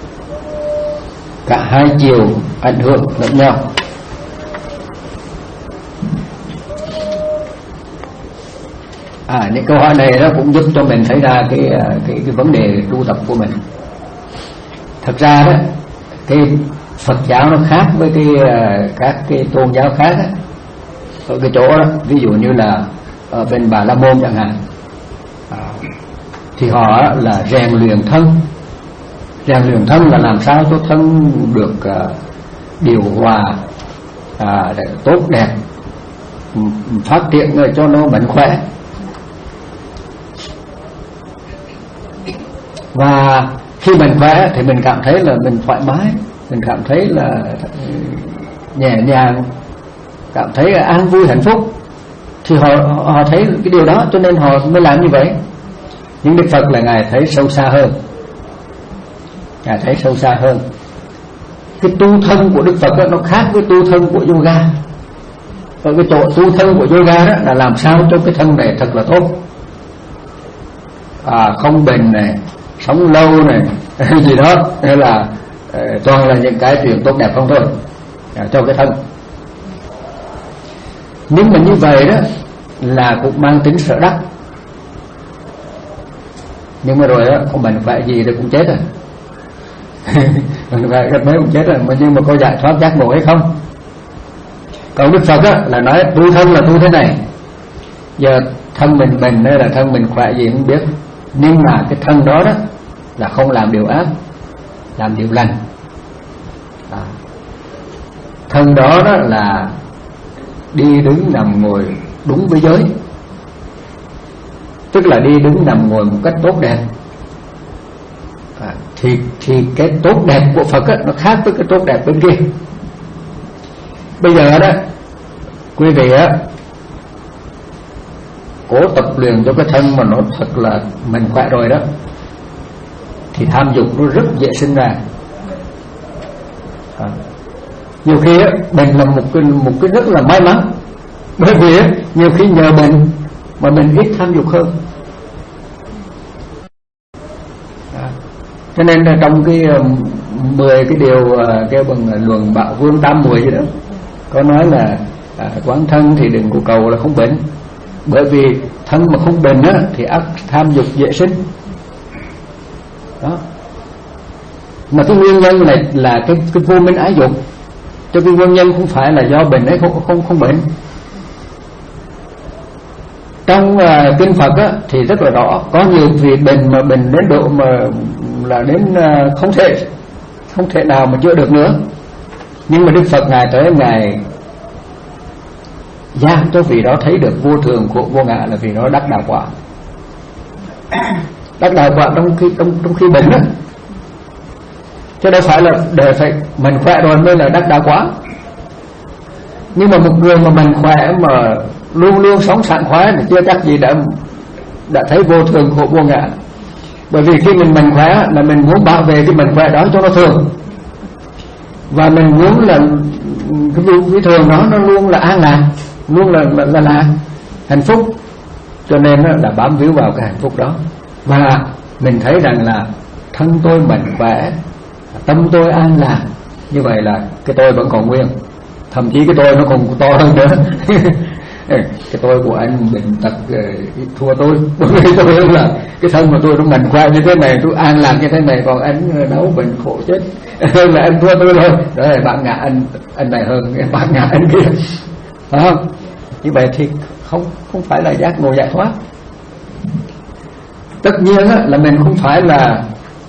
[SPEAKER 3] cả hai chiều ảnh hưởng lẫn nhau. À, những câu hỏi này nó cũng giúp cho mình thấy ra cái cái cái vấn đề tu tập của mình. Thật ra đó, cái Phật giáo nó khác với cái các cái tôn giáo khác đó, ở cái chỗ đó, ví dụ như là ở bên Bà La Môn chẳng hạn, à, thì họ là rèn luyện thân. Rèn luyện thân là làm sao cho thân được uh, điều hòa, à, tốt đẹp, phát triển cho nó mạnh khỏe. Và khi mình khỏe thì mình cảm thấy là mình thoải mái, mình cảm thấy là nhẹ nhàng, cảm thấy là an vui hạnh phúc. Thì họ họ thấy cái điều đó cho nên họ mới làm như vậy. Nhưng Đức Phật là Ngài thấy sâu xa hơn, Ngài thấy sâu xa hơn. Cái tu thân của Đức Phật đó, nó khác với tu thân của yoga. Ở cái chỗ tu thân của yoga đó là làm sao cho cái thân này thật là tốt, à, không bệnh này, sống lâu này, gì đó, hay là uh, toàn là những cái chuyện tốt đẹp không thôi, à, cho cái thân. Nhưng mà như vậy đó là cũng mang tính sợ đắc. Nhưng mà rồi đó, không bệnh phải gì thì cũng chết rồi. Mình phải gặp mấy cũng chết rồi, mà nhưng mà có giải thoát giác ngộ hay không? Còn Đức Phật á, là nói tu thân là tu thế này. Giờ thân mình bệnh hay là thân mình khỏe gì không biết, nhưng mà cái thân đó đó là không làm điều ác, làm điều lành. À, thân đó đó là đi đứng nằm ngồi đúng với giới, tức là đi đứng nằm ngồi một cách tốt đẹp. À, thì thì cái tốt đẹp của Phật á, nó khác với cái tốt đẹp bên kia. Bây giờ đó quý vị á, cố tập luyện cho cái thân mà nó thật là mình khỏe rồi đó, thì tham dục nó rất dễ sinh ra. À, nhiều khi á, mình là một cái một cái rất là may mắn, bởi vì á, nhiều khi nhờ mình mà mình ít tham dục hơn. À, cho nên là trong cái mười cái điều uh, kêu bằng luận Bảo Vương Tam Muội gì đó, có nói là à, quán thân thì đừng có cầu là không bệnh, bởi vì thân mà không bệnh á, thì ác tham dục dễ sinh. Đó. Mà cái nguyên nhân này là cái cái vô minh ái dục, cho cái nguyên nhân không phải là do bệnh ấy không không không bệnh. Trong uh, kinh Phật á, thì rất là rõ, có nhiều vị bệnh mà bệnh đến độ mà là đến uh, không thể không thể nào mà chữa được nữa, nhưng mà Đức Phật ngài tới ngài giảng cho vị đó thấy được vô thường của vô ngã, là vì đó đắc đạo quả. Đắc đạo quả trong khi trong trong khi bệnh á, chứ đâu phải là để phải mình khỏe rồi mới là đắc đạo quả. Nhưng mà một người mà mình khỏe mà luôn luôn sống sảng khoái thì chưa chắc gì đã đã thấy vô thường của vô ngã. Bởi vì khi mình mình khỏe là mình muốn bảo vệ cái mình khỏe đó cho nó thường, và mình muốn là cái cái thường đó nó luôn là an lạc, luôn là là, là, là hạnh phúc, cho nên là bám víu vào cái hạnh phúc đó. Và mình thấy rằng là thân tôi mạnh khỏe, tâm tôi an lạc, như vậy là cái tôi vẫn còn nguyên, thậm chí cái tôi nó còn to hơn nữa. Cái tôi của anh bệnh tật thua tôi, bởi vì tôi là cái thân mà tôi nó mạnh khỏe như thế này, tôi an lạc như thế này, còn anh đau bệnh khổ chết hơn là anh thua tôi thôi. Đó là bạn ngã anh anh này hơn bạn ngã anh kia, phải không? Như vậy thì không không phải là giác ngộ giải thoát. Tất nhiên á, là mình không phải là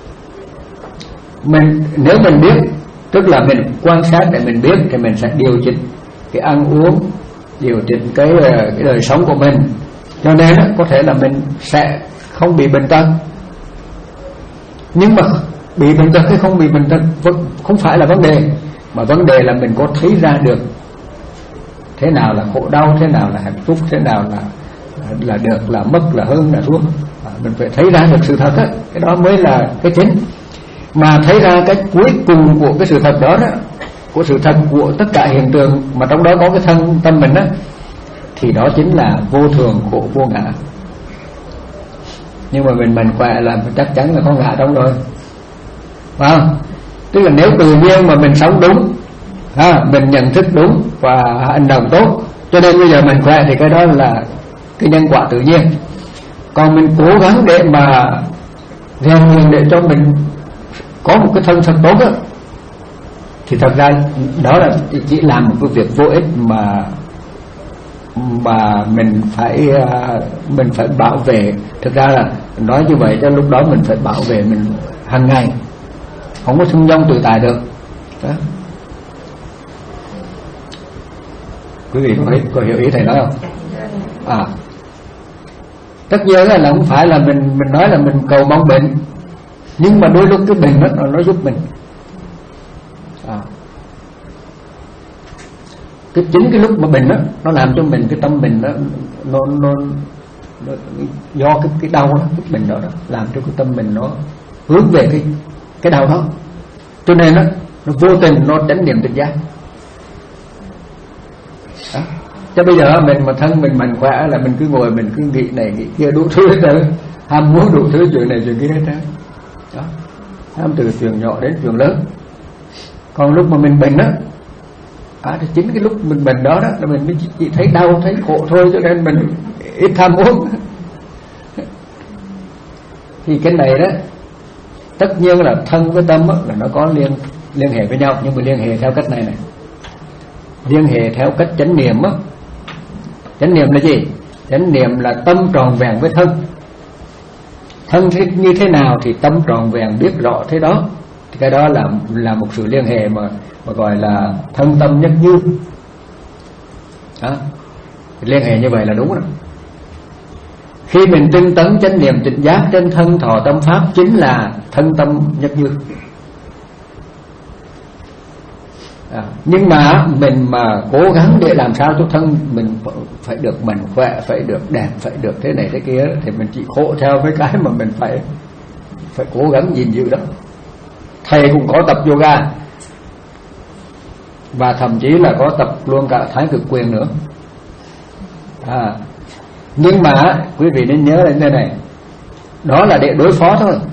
[SPEAKER 3] mình, nếu mình biết, tức là mình quan sát để mình biết, thì mình sẽ điều chỉnh cái ăn uống, điều chỉnh cái cái đời sống của mình, cho nên á, có thể là mình sẽ không bị bệnh tật. Nhưng mà bị bệnh tật hay không bị bệnh tật không phải là vấn đề, mà vấn đề là mình có thấy ra được thế nào là khổ đau, thế nào là hạnh phúc, thế nào là là được, là mất, là hơn, là thua. À, mình phải thấy ra được sự thật á, cái đó mới là cái chính. Mà thấy ra cái cuối cùng của cái sự thật đó đó, của sự thật của tất cả hiện tượng, mà trong đó có cái thân tâm mình á, thì đó chính là vô thường khổ vô ngã. Nhưng mà mình mình khỏe là chắc chắn là có ngã trong rồi, phải không? Tức là nếu tự nhiên mà mình sống đúng, à, mình nhận thức đúng và hành động tốt, cho nên bây giờ mình khỏe, thì cái đó là cái nhân quả tự nhiên. Còn mình cố gắng để mà rèn luyện để cho mình có một cái thân thật tốt á, thì thật ra đó là chỉ làm một cái việc vô ích mà mà mình phải mình phải bảo vệ. Thực ra là nói như vậy, cho lúc đó mình phải bảo vệ mình hàng ngày, không có xung dong tự tại được đó. Quý vị có, có hiểu ý thầy nói không? À, tất nhiên là không phải là mình mình nói là mình cầu mong bệnh, nhưng mà đôi lúc cái bệnh đó nó, nó giúp mình. À, cái chính cái lúc mà bệnh đó nó làm cho mình cái tâm mình nó nó nó, nó do cái cái đau đó, cái bệnh đó, đó làm cho cái tâm mình nó hướng về cái cái đau đó, cho nên nó nó vô tình nó tránh niệm tỉnh giác. Đó. Chứ bây giờ mình mà thân mình mạnh khỏe là mình cứ ngồi mình cứ nghĩ này nghĩ kia đủ thứ hết trơn, ham muốn đủ thứ chuyện này chuyện kia hết trơn. Đó, ham từ chuyện nhỏ đến chuyện lớn. Còn lúc mà mình bệnh đó, à, thì chính cái lúc mình bệnh đó đó là mình mới chỉ thấy đau thấy khổ thôi, cho nên mình ít tham muốn. Thì cái này đó, tất nhiên là thân với tâm đó, là nó có liên liên hệ với nhau, nhưng mà liên hệ theo cách này này, liên hệ theo cách chánh niệm á. Chánh niệm là gì? Chánh niệm là tâm tròn vẹn với thân. Thân như thế nào thì tâm tròn vẹn biết rõ thế đó. Thì cái đó là là một sự liên hệ mà mà gọi là thân tâm nhất như. Đó. Liên hệ như vậy là đúng đó. Khi mình tinh tấn chánh niệm tỉnh giác trên thân thọ tâm pháp chính là thân tâm nhất như. À, nhưng mà mình mà cố gắng để làm sao cho thân mình phải được mạnh khỏe, phải được đẹp, phải được thế này thế kia, thì mình chỉ khổ theo với cái mà mình phải phải cố gắng gìn giữ đó. Thầy cũng có tập yoga và thậm chí là có tập luôn cả thái cực quyền nữa. À, nhưng mà quý vị nên nhớ đến đây này, đó là để đối phó thôi.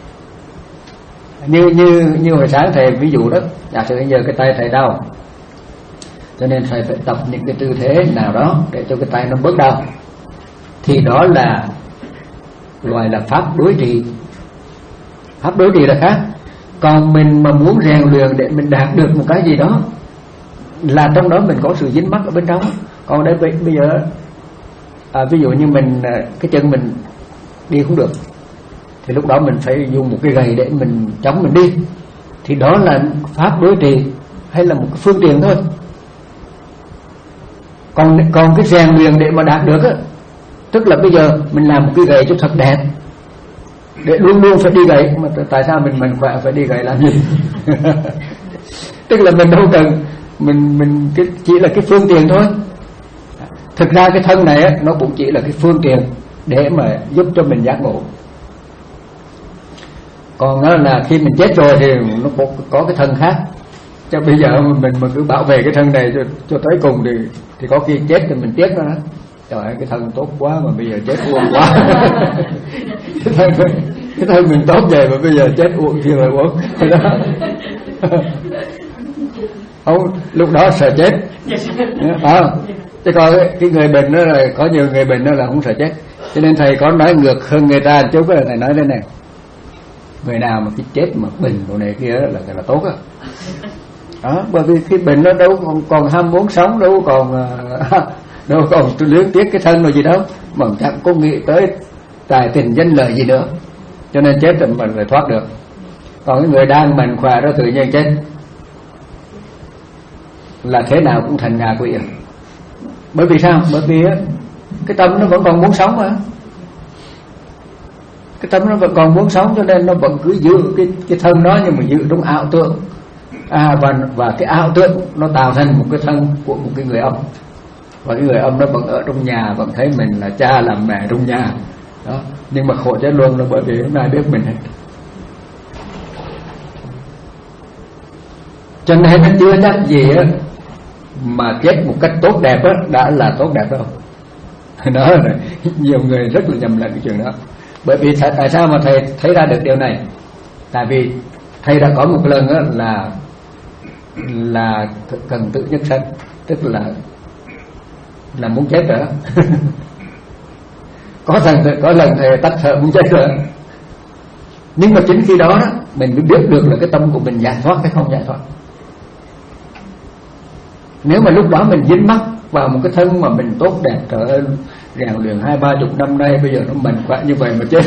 [SPEAKER 3] Như như như hồi sáng thầy ví dụ đó, giả sử bây giờ cái tay thầy đau, cho nên thầy phải tập những cái tư thế nào đó để cho cái tay nó bớt đau, thì đó là gọi là pháp đối trị. Pháp đối trị là khác. Còn mình mà muốn rèn luyện để mình đạt được một cái gì đó, là trong đó mình có sự dính mắc ở bên trong. Còn đây bây giờ à, ví dụ như mình cái chân mình đi không được, thì lúc đó mình phải dùng một cái gậy để mình chống mình đi, thì đó là pháp đối trị hay là một cái phương tiện thôi. Còn còn cái rèn luyện để mà đạt được á, tức là bây giờ mình làm một cái gậy cho thật đẹp, để luôn luôn phải đi gậy. Mà tại sao mình mình khỏe phải đi gậy làm gì? Tức là mình đâu cần, mình mình cái chỉ là cái phương tiện thôi. Thực ra cái thân này á, nó cũng chỉ là cái phương tiện để mà giúp cho mình giác ngộ. Còn đó là khi mình chết rồi thì nó có, có cái thân khác. Chứ bây giờ mình mà cứ bảo vệ cái thân này cho, cho tới cùng thì thì có khi chết thì mình tiếc nó đó. Trời ơi, cái thân tốt quá mà bây giờ chết uổng quá. cái, thân, cái thân mình tốt vậy mà bây giờ chết uổng thì là uổng. Không, lúc đó sợ chết. À, chứ còn cái người bệnh đó là có nhiều người bệnh đó là không sợ chết. Cho nên thầy có nói ngược hơn người ta một chút là thầy nói thế này: người nào mà cái chết mà bệnh đồ này kia là là tốt á. Đó, bởi vì cái bệnh nó đâu còn, còn ham muốn sống, đâu còn đâu còn luyến tiếc cái thân rồi gì đâu, mà chẳng có nghĩ tới tài tình danh lợi gì nữa, cho nên chết thì mình phải thoát được. Còn cái người đang mạnh khỏe đó tự nhiên chết là thế nào cũng thành ngạ quỷ. Bởi vì sao? Bởi vì cái tâm nó vẫn còn muốn sống mà, cái tâm nó vẫn còn muốn sống, cho nên nó vẫn cứ giữ cái cái thân đó, nhưng mà giữ trong ảo tưởng. À, và và cái ảo tưởng nó tạo thành một cái thân của một cái người âm, và cái người âm nó vẫn ở trong nhà, vẫn thấy mình là cha làm mẹ trong nhà đó, nhưng mà khổ chết luôn là bởi vì hôm nay biết mình hết. Cho nên nó chưa chắc gì á mà chết một cách tốt đẹp á đã là tốt đẹp đâu. Đó là nhiều người rất là nhầm lẫn cái chuyện đó. Bởi vì tại, tại sao mà thầy thấy ra được điều này? Tại vì thầy đã có một lần đó là là cần tự nhất sanh, tức là là muốn chết rồi. có lần có lần thầy tắt thở muốn chết rồi, nhưng mà chính khi đó, đó mình mới biết được là cái tâm của mình giải thoát hay không giải thoát. Nếu mà lúc đó mình dính mắc vào một cái thân mà mình tốt đẹp, trời ơi, rèn luyện hai ba chục năm nay, bây giờ nó mạnh khỏe như vậy mà chết.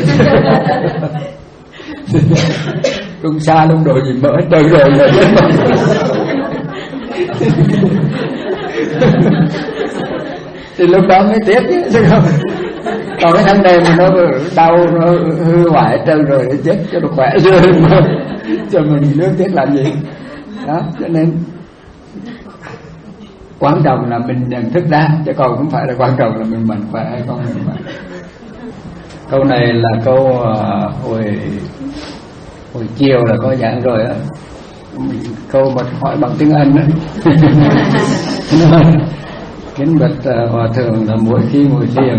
[SPEAKER 3] Đúng xa luôn rồi gì mở trời rồi là chết mà. Thì lúc đó mới tiếc chứ không. Còn cái thân này mà nó đau, nó hư hoại hết trơn rồi, chết cho nó khỏe rồi mà cho mình nước tiếc làm gì. Đó, cho nên quan trọng là mình nhận thức ra, chứ còn không phải là quan trọng là mình mạnh khỏe hay không. Câu này là câu uh, hồi hồi chiều là có giảng rồi á, câu mà hỏi bằng tiếng Anh á. Kính bạch uh, hòa thượng là mỗi khi ngồi thiền,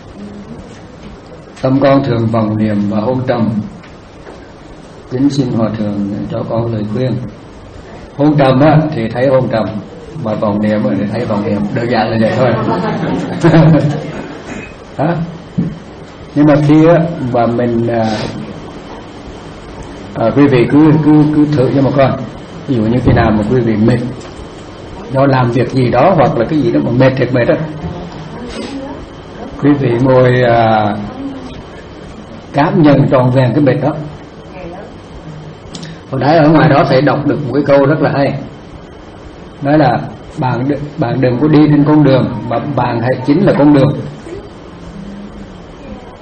[SPEAKER 3] tâm con thường vọng niệm và hôn trầm. Kính xin hòa thượng cho con lời khuyên. Hôn trầm á thì thấy hôn trầm, mà vọng niệm thì thấy vọng niệm, đơn giản là vậy thôi. Đó. Nhưng mà khi á mà mình à, à, quý vị cứ cứ cứ thử cho một con. Ví dụ như khi nào mà quý vị mệt do làm việc gì đó, hoặc là cái gì đó mà mệt thiệt mệt đó, quý vị ngồi à, cảm nhận tròn vẹn cái mệt đó. Hồi nãy ở ngoài đó thầy đọc được một cái câu rất là hay, nói là bạn bạn đừng có đi trên con đường, mà bạn hãy chính là con đường.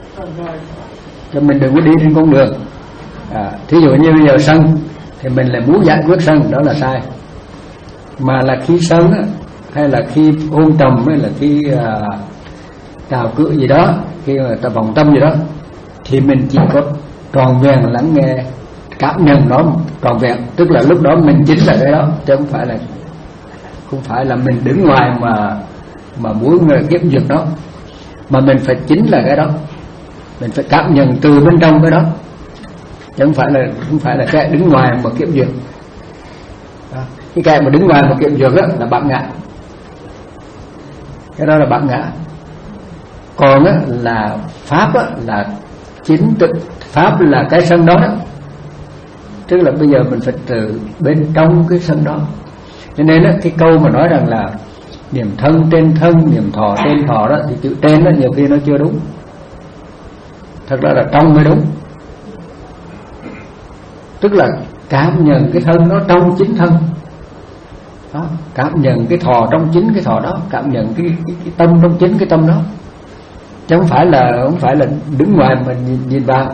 [SPEAKER 3] cho mình đừng có đi trên con đường. À, thí dụ như bây giờ sân thì mình lại muốn giải quyết sân, đó là sai. Mà là khi sân á, hay là khi hôn trầm, hay là khi à, cào cựa gì đó, khi mà ta vòng tâm gì đó, thì mình chỉ có tròn vẹn lắng nghe, cảm nhận nó tròn vẹn. Tức là lúc đó mình chính là cái đó, chứ không phải là không phải là mình đứng ngoài mà mà muốn kiếm duyệt đó, mà mình phải chính là cái đó. Mình phải cảm nhận từ bên trong cái đó, chứ không phải là không phải là cái đứng ngoài mà kiếm duyệt. Đó. Cái cái mà đứng ngoài mà kiếm duyệt đó là bạn ngã, cái đó là bạn ngã. Còn á, là pháp á, là chính tự pháp là cái sân đó, đó. Tức là bây giờ mình phải từ bên trong cái sân đó. Cho nên á, cái câu mà nói rằng là niệm thân trên thân, niệm thọ trên thọ đó, thì chữ trên đó nhiều khi nó chưa đúng. Thật ra là trong mới đúng. Tức là cảm nhận cái thân nó trong chính thân đó, cảm nhận cái thọ trong chính cái thọ đó, cảm nhận cái, cái, cái tâm trong chính cái tâm đó, chứ không phải là không phải là đứng ngoài mà nhìn, nhìn vào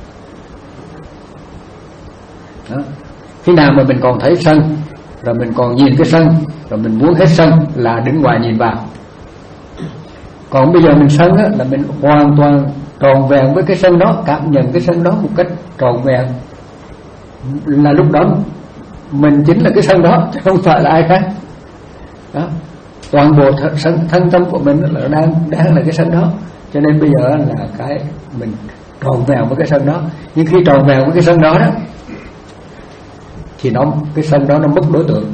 [SPEAKER 3] đó. Khi nào mà mình còn thấy sân, rồi mình còn nhìn cái sân, rồi mình muốn hết sân là đứng ngoài nhìn vào. Còn bây giờ mình sân á, là mình hoàn toàn tròn vẹn với cái sân đó, cảm nhận cái sân đó một cách tròn vẹn, là lúc đó mình chính là cái sân đó, chứ không phải là ai khác đó. Toàn bộ thân, thân tâm của mình là đang đang là cái sân đó. Cho nên bây giờ là cái mình tròn vẹn với cái sân đó. Nhưng khi tròn vẹn với cái sân đó đó, thì nó cái sân đó nó mất đối tượng,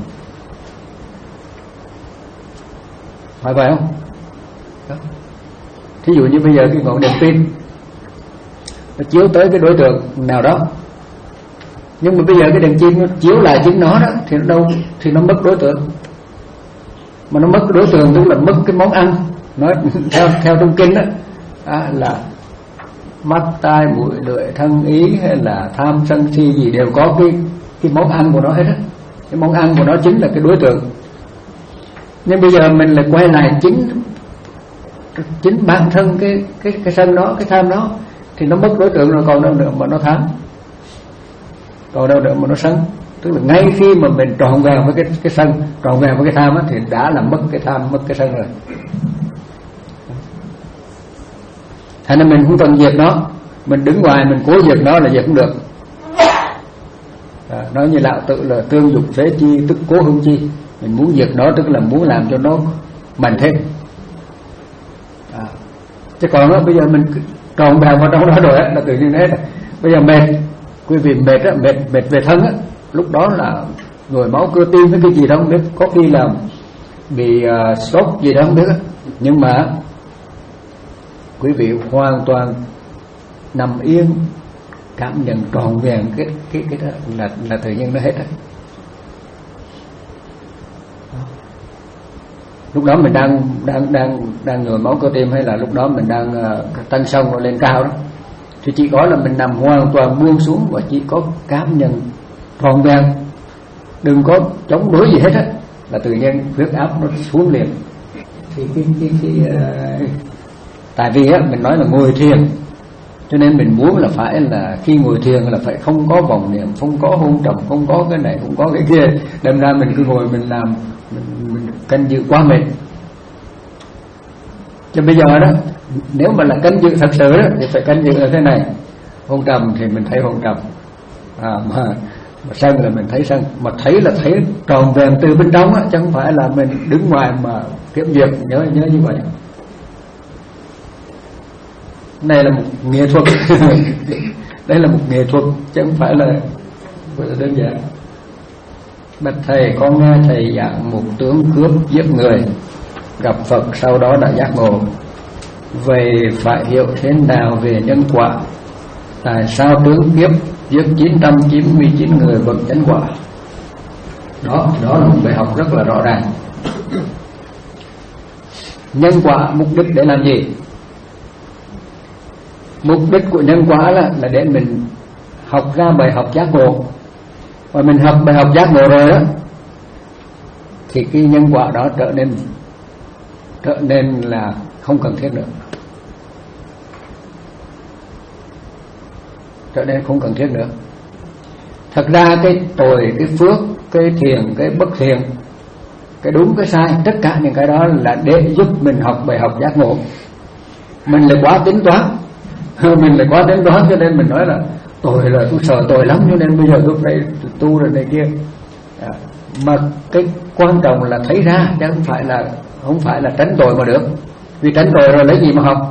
[SPEAKER 3] phải vậy không đó. Thí dụ như bây giờ cái ngọn đèn pin nó chiếu tới cái đối tượng nào đó, nhưng mà bây giờ cái đèn pin nó chiếu lại chính nó đó, thì nó đâu thì nó mất đối tượng. Mà nó mất đối tượng tức là mất cái món ăn. Nói theo theo trong kinh đó, à, là mắt tai mũi lưỡi thân ý hay là tham sân si gì đều có cái cái món ăn của nó hết á. Cái món ăn của nó chính là cái đối tượng. Nhưng bây giờ mình lại quay lại chính chính bản thân cái cái cái sân đó, cái tham đó, thì nó mất đối tượng rồi, còn đâu nữa mà nó tham, còn đâu nữa mà nó sân. Tức là ngay khi mà mình tròn vẹn với cái cái sân, tròn vẹn với cái tham á, thì đã là mất cái tham, mất cái sân rồi. Thành nên mình không cần diệt nó, mình đứng ngoài mình cố diệt nó là diệt không được. À, nói như Lão Tự là tương dục phế chi tức cố hưng chi. Mình muốn diệt nó tức là muốn làm cho nó mạnh thêm. À, chứ còn đó, bây giờ mình tròn vẹn vào trong đó rồi á, là tự nhiên hết. Bây giờ mệt, quý vị mệt á, mệt mệt về thân á, lúc đó là nhồi máu cơ tim với cái gì đó không biết, có khi là bị uh, sốt gì đó không biết á. Nhưng mà quý vị hoàn toàn nằm yên, cảm nhận tròn vẹn cái cái cái đó là là tự nhiên nó hết rồi. Lúc đó mình đang đang đang đang nhồi máu cơ tim, hay là lúc đó mình đang uh, tăng sông nó lên cao đó, thì chỉ có là mình nằm hoàn toàn buông xuống và chỉ có cảm nhận tròn vẹn, đừng có chống đối gì hết á, là tự nhiên huyết áp nó xuống liền. Thì cái cái cái uh, tại vì á mình nói là ngồi thiền, cho nên mình muốn là phải là khi ngồi thiền là phải không có vọng niệm, không có hôn trầm, không có cái này, không có cái kia. Đâm ra mình cứ ngồi mình làm mình, mình canh giữ quá mệt. Cho bây giờ đó, nếu mà là canh giữ thật sự đó, thì phải canh giữ là thế này. Hôn trầm thì mình thấy hôn trầm, à, mà, mà sân là mình thấy sân, mà thấy là thấy tròn vẹn từ bên trong á, chứ không phải là mình đứng ngoài mà kiểm duyệt. Nhớ nhớ như vậy. Đây là một nghệ thuật. Đây là một nghệ thuật chứ không phải là đơn giản. Bạch thầy, con nghe thầy giảng một tướng cướp giết người, gặp Phật sau đó đã giác ngộ. Vậy phải hiểu thế nào về nhân quả? Tại sao tướng kiếp giết chín trăm chín mươi chín người bậc chánh quả? Đó, đó là một bài học rất là rõ ràng. Nhân quả mục đích để làm gì? Mục đích của nhân quả là, là để mình học ra bài học giác ngộ. Và mình học bài học giác ngộ rồi đó, thì cái nhân quả đó trở nên trở nên là không cần thiết nữa. cho nên không cần thiết nữa. Thật ra cái tội, cái phước, cái thiện, cái bất thiện, cái đúng, cái sai, tất cả những cái đó là để giúp mình học bài học giác ngộ. Mình lại quá tính toán mình lại quá tính toán cho nên mình nói là tội là tôi sợ tội lắm, cho nên bây giờ tôi phải tu rồi này kia. À, mà cái quan trọng là thấy ra, chứ không phải là không phải là tránh tội mà được. Vì tránh tội rồi lấy gì mà học?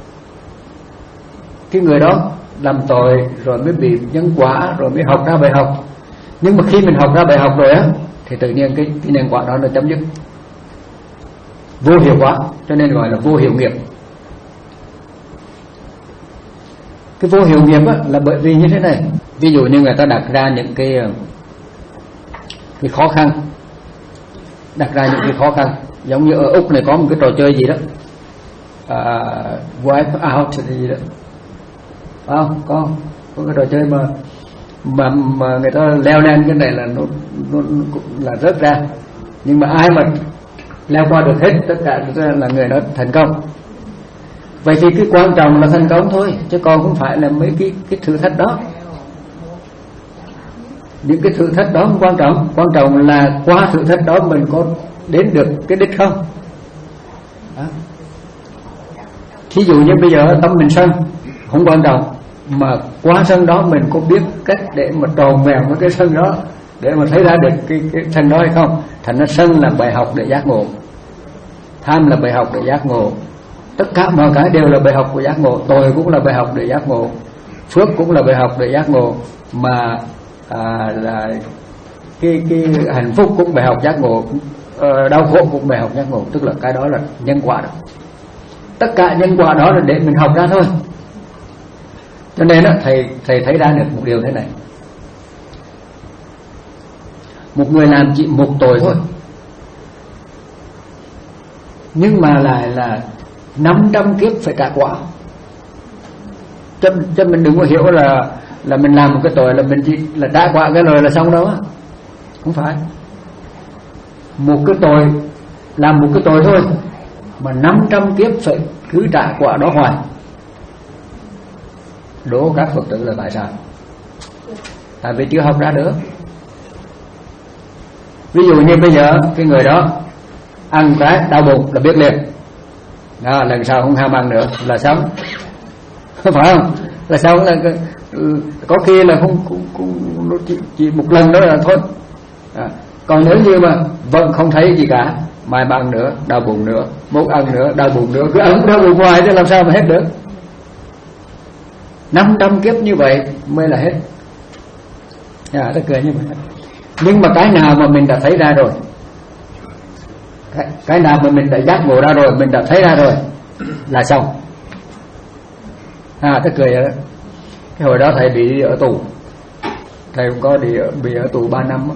[SPEAKER 3] Cái người đó làm tội rồi mới bị nhân quả, rồi mới học ra bài học. Nhưng mà khi mình học ra bài học rồi á, thì tự nhiên cái, cái nhân quả đó nó chấm dứt, vô hiệu quả, cho nên gọi là vô hiệu nghiệp. Cái vô hiệu nghiệp á, là bởi vì như thế này. Ví dụ như người ta đặt ra những cái cái khó khăn, đặt ra những cái khó khăn, giống như ở Úc này có một cái trò chơi gì đó, à, wipe out gì đó, à, có có cái trò chơi mà mà mà người ta leo lên cái này là nó, nó, nó là rớt ra, nhưng mà ai mà leo qua được hết tất cả là người đó thành công. Vậy thì cái quan trọng là thành công thôi, chứ còn không phải là mấy cái cái thử thách đó. Những cái thử thách đó không quan trọng, quan trọng là qua thử thách đó mình có đến được cái đích không. Đó. Thí dụ như bây giờ tâm mình sân không quan trọng, mà qua sân đó mình có biết cách để mà tròn vẹn với cái sân đó, để mà thấy ra được cái, cái sân đó hay không. Thành ra sân là bài học để giác ngộ, tham là bài học để giác ngộ, tất cả mọi cái đều là bài học của giác ngộ. Tội cũng là bài học để giác ngộ, phước cũng là bài học để giác ngộ, mà à, là cái cái hạnh phúc cũng bài học giác ngộ, ờ, đau khổ cũng bài học giác ngộ. Tức là cái đó là nhân quả đó. Tất cả nhân quả đó là để mình học ra thôi. Cho nên đó, thầy thầy thấy ra được một điều thế này: một người làm chỉ một tội thôi, nhưng mà lại là năm trăm kiếp phải trả quả. Cho, cho mình đừng có hiểu là là mình làm một cái tội là mình chỉ là trả quả cái rồi là xong đâu á. Không phải. Một cái tội, làm một cái tội thôi mà năm trăm kiếp phải cứ trả quả đó hoài. Đố các Phật tử là tại sao? Tại vì chưa học ra được. Ví dụ như bây giờ cái người đó ăn cái đau bụng là biết liền, đó, lần sau không ham ăn nữa là sống, không phải không? Là sao là có khi là không, không, không chỉ, chỉ một lần đó là thôi. À, còn nếu như mà vẫn không thấy gì cả, mai mà ăn nữa đau bụng nữa, mốt ăn nữa đau bụng nữa, cứ ăn đau bụng hoài chứ làm sao mà hết được. Năm trăm kiếp như vậy mới là hết. À, ta cười như vậy. Nhưng mà cái nào mà mình đã thấy ra rồi, cái, cái nào mà mình đã giác ngộ ra rồi, mình đã thấy ra rồi là xong. À, ta cười vậy đó. Cái hồi đó thầy bị ở tù, thầy cũng có đi bị ở tù ba năm.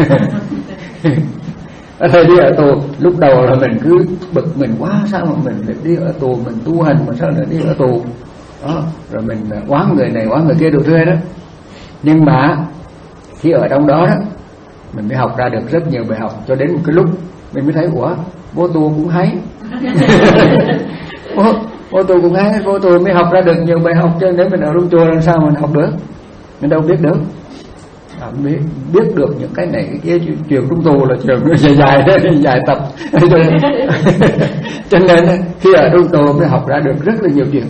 [SPEAKER 3] Thầy đi ở tù, lúc đầu là mình cứ bực mình quá, sao mà mình lại đi ở tù, mình tu hành mà sao lại đi ở tù đó, rồi mình oán người này oán người kia đủ thứ đó. Nhưng mà khi ở trong đó đó, mình mới học ra được rất nhiều bài học, cho đến một cái lúc mình mới thấy ủa, vô tù cũng hay. vô, vô tù cũng hay, vô tù mới học ra được nhiều bài học, chứ nếu mình ở trong chùa làm sao mình học được, mình đâu biết được. À, biết, biết được những cái này cái kia, chuyện trong tù là chuyện dài dài dài tập. Cho nên khi ở trong tù mới học ra được rất là nhiều chuyện.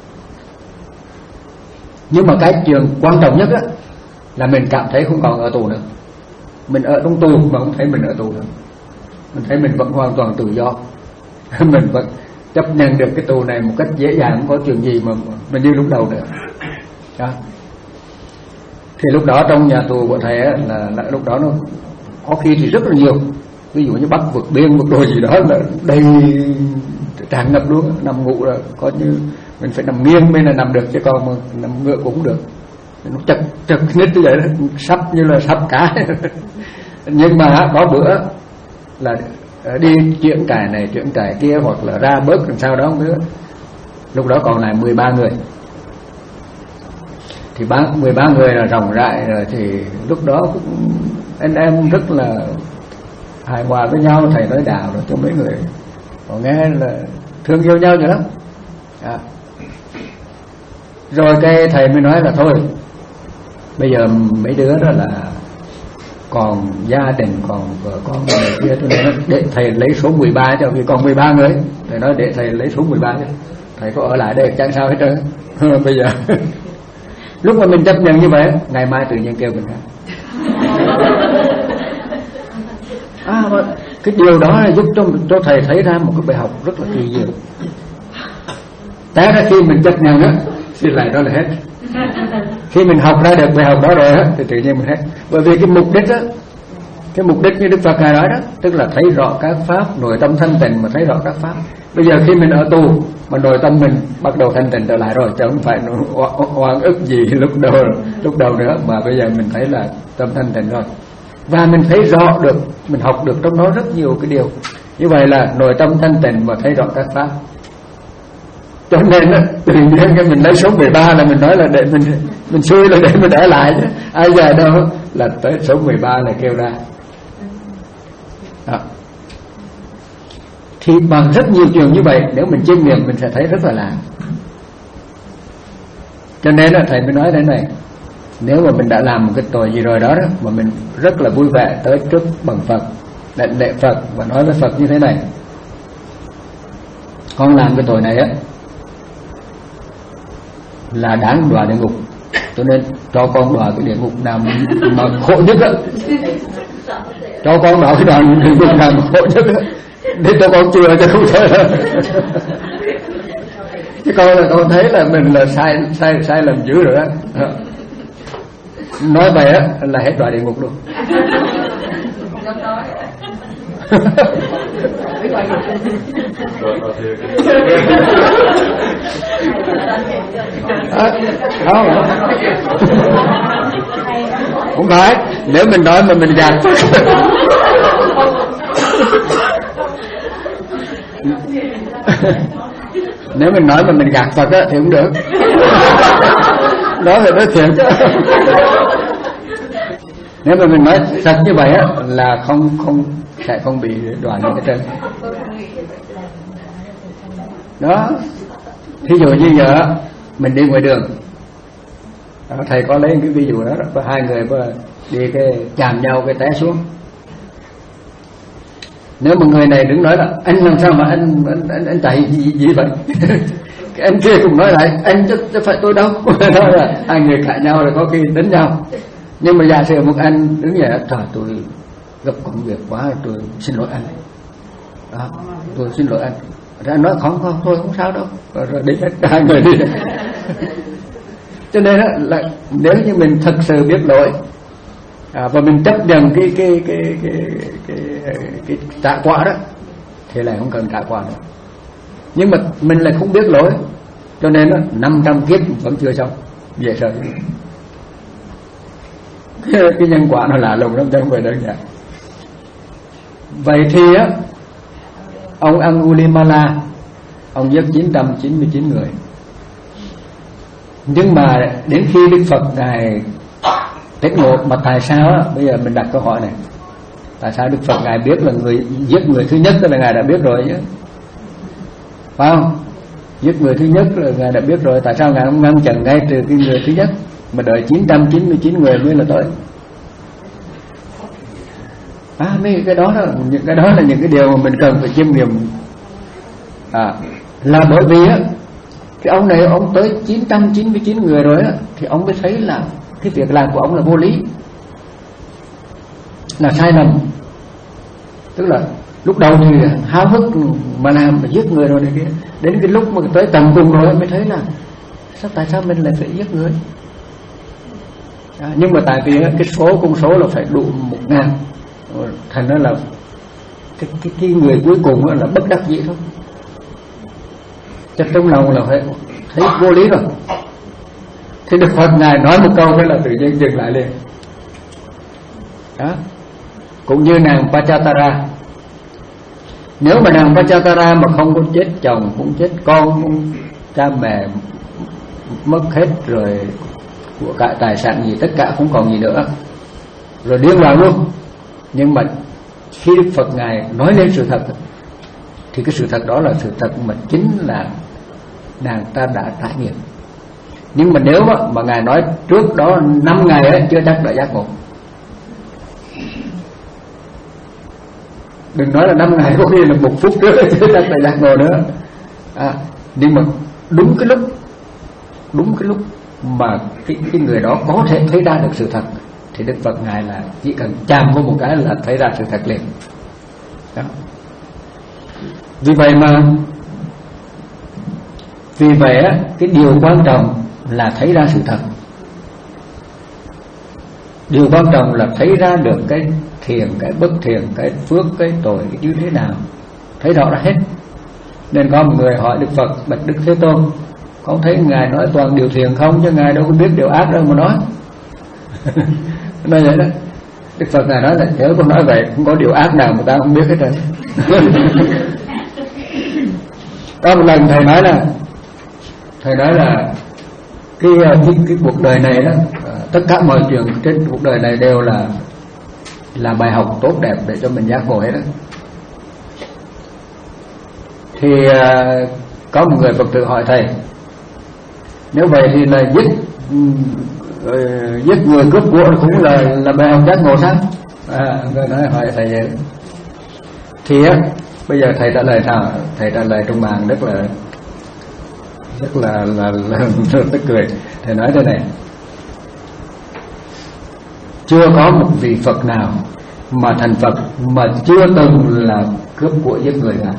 [SPEAKER 3] Nhưng mà cái chuyện quan trọng nhất á, là mình cảm thấy không còn ở tù nữa. Mình ở trong tù mà không thấy mình ở tù nữa, mình thấy mình vẫn hoàn toàn tự do. Mình vẫn chấp nhận được cái tù này một cách dễ dàng, không có chuyện gì mà mình như lúc đầu nữa đó. Thì lúc đó trong nhà tù của thầy á, là, là lúc đó nó có khi thì rất là nhiều. Ví dụ như bắt vượt biên vượt đồ gì đó là đầy tràn ngập luôn, nằm ngủ là có như mình phải nằm nghiêng mới là nằm được, chứ còn mà nằm ngựa cũng được. Nó chật chật nít như vậy đó, sắp như là sắp cá. Nhưng mà có bữa là đi chuyển cài này chuyển cài kia, hoặc là ra bớt làm sao đó không biết. Lúc đó còn lại mười ba người, thì mười ba người là ròng rại rồi, thì lúc đó cũng, anh em rất là hài hòa với nhau. Thầy nói đạo rồi cho mấy người còn nghe là thương yêu nhau nhiều lắm. À. Rồi cái thầy mới nói là thôi Bây giờ mấy đứa đó là còn gia đình, còn vợ con này kia, cho nên để thầy lấy số mười ba cho, vì còn mười ba người. Thầy nói để thầy lấy số mười ba chứ, thầy có ở lại đây chẳng sao hết trơn. Bây giờ lúc mà mình chấp nhận như vậy, ngày mai tự nhiên kêu mình khác. À, cái điều đó là giúp cho, cho thầy thấy ra một cái bài học rất là kỳ diệu. Té ra khi mình chấp nhận á, thì lại đó là hết. Khi mình học ra được bài học đó rồi á, thì tự nhiên mình hết. Bởi vì cái mục đích á, cái mục đích như Đức Phật Ngài nói đó, tức là thấy rõ các pháp, nội tâm thanh tịnh mà thấy rõ các pháp. Bây giờ khi mình ở tù mà nội tâm mình bắt đầu thanh tịnh trở lại rồi, chứ không phải oan ức gì lúc đầu lúc đầu nữa, mà bây giờ mình thấy là tâm thanh tịnh rồi. Và mình thấy rõ được, mình học được trong đó rất nhiều cái điều. Như vậy là nội tâm thanh tịnh mà thấy rõ các pháp. Cho nên đó, tự nhiên cái mình lấy số mười ba là mình nói là để mình mình xui là để mình để lại chứ. Ai giờ đâu là tới số mười ba là kêu ra. Đó. Thì bằng rất nhiều chuyện như vậy, nếu mình chiêm nghiệm mình sẽ thấy rất là lạ. Cho nên là thầy mới nói thế này, nếu mà mình đã làm một cái tội gì rồi đó, đó mà mình rất là vui vẻ tới trước bằng Phật, đảnh lễ Phật và nói với Phật như thế này: con làm cái tội này á là đáng đọa địa ngục, cho nên cho con đọa cái địa ngục nào mà khổ nhất á, cho con đọa cái đoạn địa ngục nào mà khổ nhất á, để cho con chừa cho không thể đâu. Chứ con là con thấy là mình là sai sai sai lầm dữ rồi đó. Nói vậy á là hết đọa địa ngục luôn. À, không không phải, nếu mình nói mà mình gạt nếu mình nói mà mình gạt Phật á thì không được. Đó là nói thiệt chứ. Nếu mà mình nói thật như vậy á là không không sẽ không bị đoạn những cái chân. Đó. Thí dụ như giờ mình đi ngoài đường, thầy có lấy cái ví dụ đó, có hai người đi cái chạm nhau cái té xuống. Nếu mà người này đứng nói là anh làm sao mà anh anh anh, anh chạy gì, gì vậy? Cái anh kia cũng nói lại anh chứ, chứ phải tôi đâu. Đó là hai người cãi nhau rồi có khi đánh nhau. Nhưng mà giả sử một anh đứng vậy, trời tôi gấp công việc quá, tôi xin lỗi anh. Đó, tôi xin lỗi anh. Rồi anh nói không không thôi không sao đâu. Rồi, rồi đi hết hai người đi. Cho nên đó, là nếu như mình thật sự biết lỗi à, và mình chấp nhận cái cái cái cái cái, cái, cái trả quả đó thì lại không cần trả quả nữa. Nhưng mà mình lại không biết lỗi, cho nên đó, năm trăm kiếp vẫn chưa xong, dễ sợ. Cái nhân quả nó lạ lùng lắm chứ không phải đơn giản. Vậy thì á, ông Angulimala ông giết chín trăm chín mươi chín người. Nhưng mà đến khi Đức Phật Ngài tỉnh ngộ, mà tại sao á, bây giờ mình đặt câu hỏi này, tại sao Đức Phật Ngài biết là người giết người thứ nhất là Ngài đã biết rồi chứ, phải không? Giết người thứ nhất là Ngài đã biết rồi, tại sao Ngài không ngăn chặn ngay từ cái người thứ nhất mà đợi chín trăm chín mươi chín người mới là tới? À, mấy cái đó là những cái đó là những cái điều mà mình cần phải chiêm nghiệm. À, là bởi vì á, cái ông này ông tới chín trăm chín mươi chín người rồi á, thì ông mới thấy là cái việc làm của ông là vô lý, là sai lầm. Tức là lúc đầu thì háo hức mà làm mà giết người rồi này kia, đến cái lúc mà tới tầm cùng rồi mới thấy là sao, tại sao mình lại phải giết người? À, nhưng mà tại vì cái số con số là phải đủ một ngàn, thành ra là cái, cái, cái người cuối cùng là bất đắc dĩ thôi. Chắc trong lòng là phải thấy vô lý rồi. Thì Đức Phật Ngài nói một câu thế là tự nhiên dừng lại liền. Đó. Cũng như nàng Pachatara, nếu mà nàng Pachatara mà không có chết chồng, cũng chết con, cũng cha mẹ mất hết rồi, của cải tài sản gì tất cả không còn gì nữa, rồi điên loạn luôn. Nhưng mà khi Đức Phật Ngài nói lên sự thật thì cái sự thật đó là sự thật mà chính là nàng ta đã trải nghiệm. Nhưng mà nếu mà, mà Ngài nói trước đó năm ngày ấy, chưa chắc đã giác ngộ. Đừng nói là năm ngày, có khi là một phút trước chưa chắc đã giác ngộ nữa. À, nhưng mà đúng cái lúc đúng cái lúc mà cái, cái người đó có thể thấy ra được sự thật thì Đức Phật Ngài là chỉ cần chạm vào một cái là thấy ra sự thật liền. Đó. Vì vậy mà Vì vậy á, cái điều quan trọng là thấy ra sự thật. Điều quan trọng là thấy ra được cái thiện, cái bất thiện, cái phước, cái tội cái như thế nào, thấy rõ ra hết. Nên có một người hỏi Đức Phật: bạch Đức Thế Tôn, con thấy Ngài nói toàn điều thiện không, chứ Ngài đâu có biết điều ác đâu mà nói. Nói vậy đó. Đức Phật Ngài nói là nếu con nói vậy không có điều ác nào mà ta không biết hết rồi. Có một lần thầy nói là thầy nói là cái, cái, cái cuộc đời này đó, tất cả mọi chuyện trên cuộc đời này đều là là bài học tốt đẹp để cho mình giác ngộ hết đó. Thì uh, có một người Phật tử hỏi thầy: nếu vậy thì là giết uh, giết người cướp của cũng là là bài học giác ngộ sao? À, người nói hỏi thầy vậy. Thì á, bây giờ thầy trả lời sao? Thầy trả lời trong màn rất là rất là là, là, là tức cười. Thầy nói thế này: chưa có một vị Phật nào mà thành Phật mà chưa từng là cướp của giết người cả.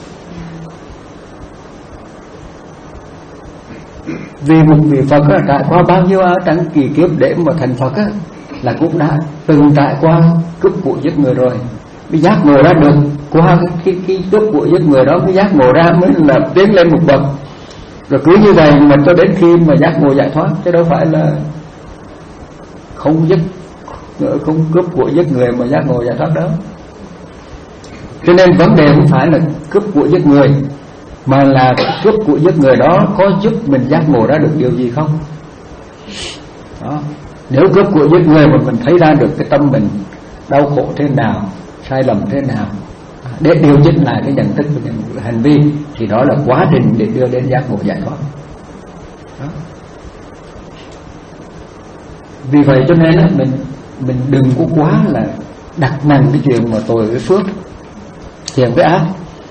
[SPEAKER 3] Vì một vị Phật á, trải qua bao nhiêu á, trắng kỳ kiếp để mà thành Phật á, là cũng đã từng trải qua cướp của giết người rồi, mới giác ngộ ra được. Qua cái cái cướp của giết người đó mới giác ngộ ra, mới là tiến lên một bậc. Rồi cứ như vậy mà cho đến khi mà giác ngộ giải thoát, chứ đâu phải là không giết không cướp của giết người mà giác ngộ giải thoát đó. Cho nên vấn đề không phải là cướp của giết người, mà là cướp của giết người đó có giúp mình giác ngộ ra được điều gì không? Đó. Nếu cướp của giết người mà mình thấy ra được cái tâm mình đau khổ thế nào, sai lầm thế nào, để điều chỉnh lại cái nhận thức của những hành vi, thì đó là quá trình để đưa đến giác ngộ giải thoát. Đó. Vì vậy cho nên mình mình đừng có quá là đặt nặng cái chuyện mà tội với phước, thiện với ác,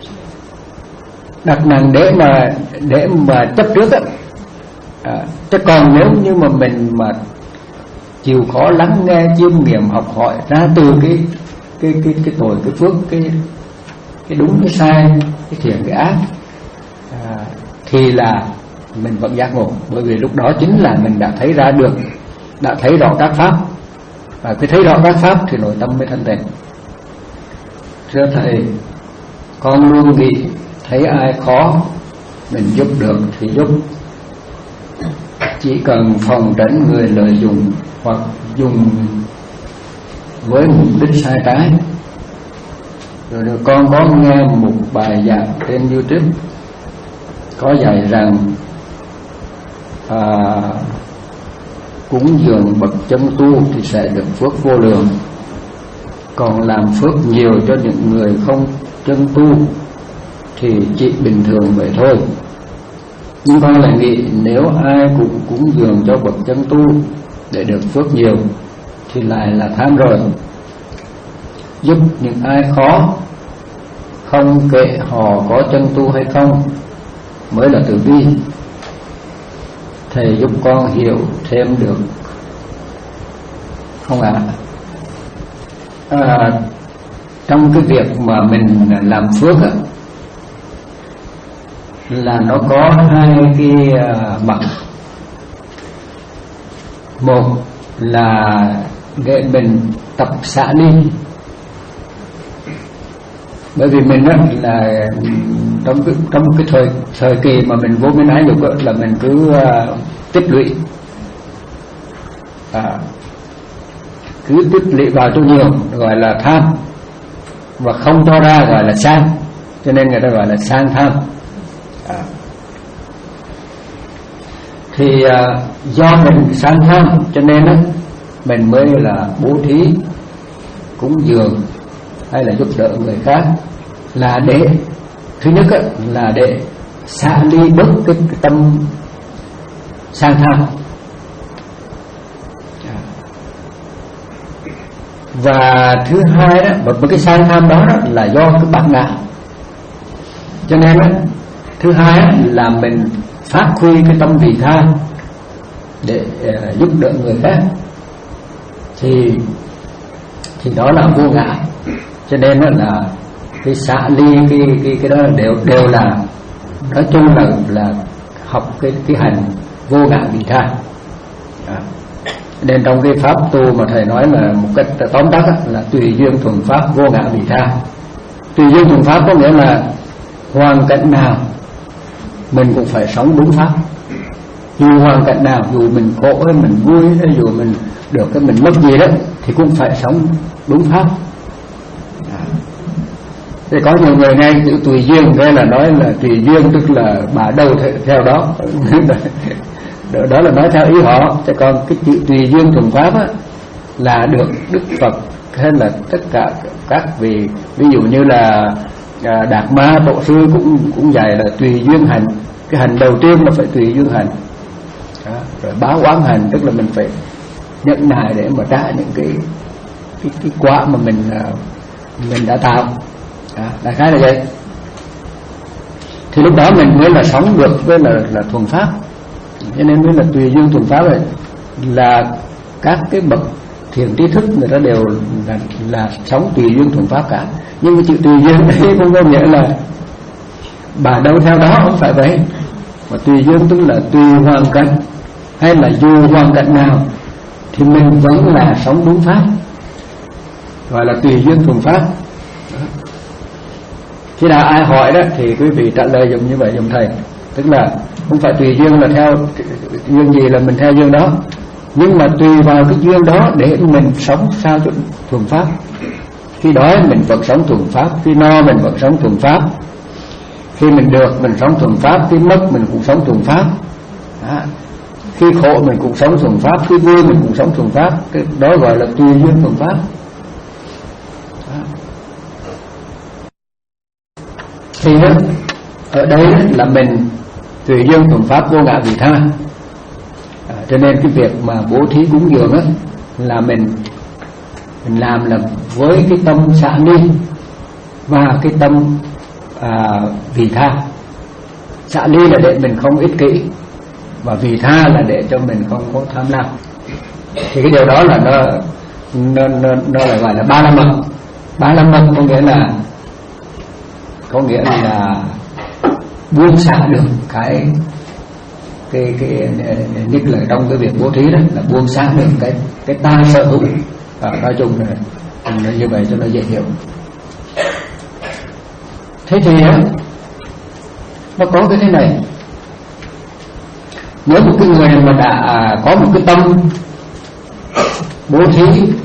[SPEAKER 3] đặt nặng để mà để mà chấp trước á. À, chứ còn nếu như mà mình mà chịu khó lắng nghe, chiêm nghiệm, học hỏi ra từ cái cái cái cái tội, cái phước, cái cái đúng, cái sai, cái thiện, cái ác, à, thì là mình vẫn giác ngộ. Bởi vì lúc đó chính là mình đã thấy ra được, đã thấy rõ các pháp, và khi thấy rõ các pháp thì nội tâm mới thanh tịnh. Thưa thầy, con luôn nghĩ thấy ai khó mình giúp được thì giúp, chỉ cần phòng tránh người lợi dụng hoặc dùng với mục đích sai trái. Rồi, rồi con có nghe một bài giảng trên YouTube có dạy rằng à, cúng dường bậc chân tu thì sẽ được phước vô lượng, còn làm phước nhiều cho những người không chân tu thì chỉ bình thường vậy thôi. Nhưng con lại nghĩ nếu ai cũng cúng dường cho bậc chân tu để được phước nhiều thì lại là tham rồi. Giúp những ai khó, không kệ họ có chân tu hay không, mới là từ bi. Thầy giúp con hiểu thêm được không ạ? À? À, trong cái việc mà mình làm phước á, là nó có hai cái uh, mặt. Một là để mình tập xả ly. Bởi vì mình á, là trong cái, trong cái thời thời kỳ mà mình vô minh ái dục á, là mình cứ uh, tích lũy, à, cứ tích lũy vào cho nhiều, gọi là tham, và không cho ra gọi là sang, cho nên người ta gọi là sang tham. À. Thì à, do mình sang tham cho nên á, mình mới là bố thí, cúng dường hay là giúp đỡ người khác, là để thứ nhất á, là để xả ly bớt cái, cái tâm sang tham. Và thứ hai đó, một cái sang tham đó, đó là do cái bản ngã. Cho nên đó, thứ hai là mình phát huy cái tâm vị tha để uh, giúp đỡ người khác, thì thì đó là vô ngã. Cho nên đó là cái xả ly cái cái cái đó đều đều là nói chung là là học cái cái hành vô ngã vị tha. À. Nên trong cái pháp tu mà thầy nói là một cách tóm tắt là tùy duyên thuần pháp vô ngã vị tha. Tùy duyên thuần pháp có nghĩa là hoàn cảnh nào mình cũng phải sống đúng pháp. Dù hoàn cảnh nào, dù mình khổ hay mình vui hay dù mình được cái mình mất gì đó thì cũng phải sống đúng pháp. À. Thì có nhiều người nghe chữ tùy duyên cái là nói là tùy duyên tức là bà đâu theo đó. Đó là nói theo ý họ. Chứ còn cái chữ tùy duyên thuần pháp á, là được Đức Phật hay là tất cả các vị, ví dụ như là à, Đạt Ma Tổ sư cũng cũng dạy là tùy duyên hành. Cái hành đầu tiên là phải tùy duyên hành. Đó. Rồi báo oán hành tức là mình phải nhận nại để mà trả những cái cái, cái quả mà mình mình đã tạo. Đó. Đại khái là vậy. Thì lúc đó mình mới là sống được với là là thuần pháp. Cho nên mới là tùy duyên thuần pháp này, là các cái bậc thiền trí thức người ta đều là, là sống tùy duyên thuần pháp cả. Nhưng mà chữ tùy duyên đấy không có nghĩa là bà đâu theo đó, không phải vậy. Mà tùy duyên tức là tùy hoàn cảnh, hay là dù hoàn cảnh nào thì mình vẫn là sống đúng pháp, gọi là tùy duyên thuần pháp. Khi nào ai hỏi đó thì quý vị trả lời dùng như vậy, dùng thầy. Tức là không phải tùy duyên là theo duyên gì là mình theo duyên đó, nhưng mà tùy vào cái duyên đó để mình sống sao cho thuần pháp. Khi đói mình vẫn sống thuần pháp, khi no mình vẫn sống thuần pháp, khi mình được mình sống thuần pháp, khi mất mình cũng sống thuần pháp. Đó. Khi khổ mình cũng sống thuần pháp, khi vui mình cũng sống thuần pháp. Cái đó gọi là tùy duyên thuần pháp. Đó. Thì đó, ở đây là mình tùy duyên thuần pháp vô ngã vị tha. À, cho nên cái việc mà bố thí cúng dường á, là mình mình làm là với cái tâm xả ly và cái tâm à, vị tha. Xả ly là để mình không ích kỷ, và vị tha là để cho mình không có tham lam. Thì cái điều đó là nó nó nó, nó là gọi là ba la mật. Ba la mật có nghĩa là có nghĩa là buông xả được cái cái cái nhất là trong cái việc bố thí đó là buông xả được cái cái ta sở hữu. À, nói chung là như vậy cho nó dễ hiểu. Thế thì á, nó có cái thế này. Nếu một cái người mà đã có một cái tâm bố thí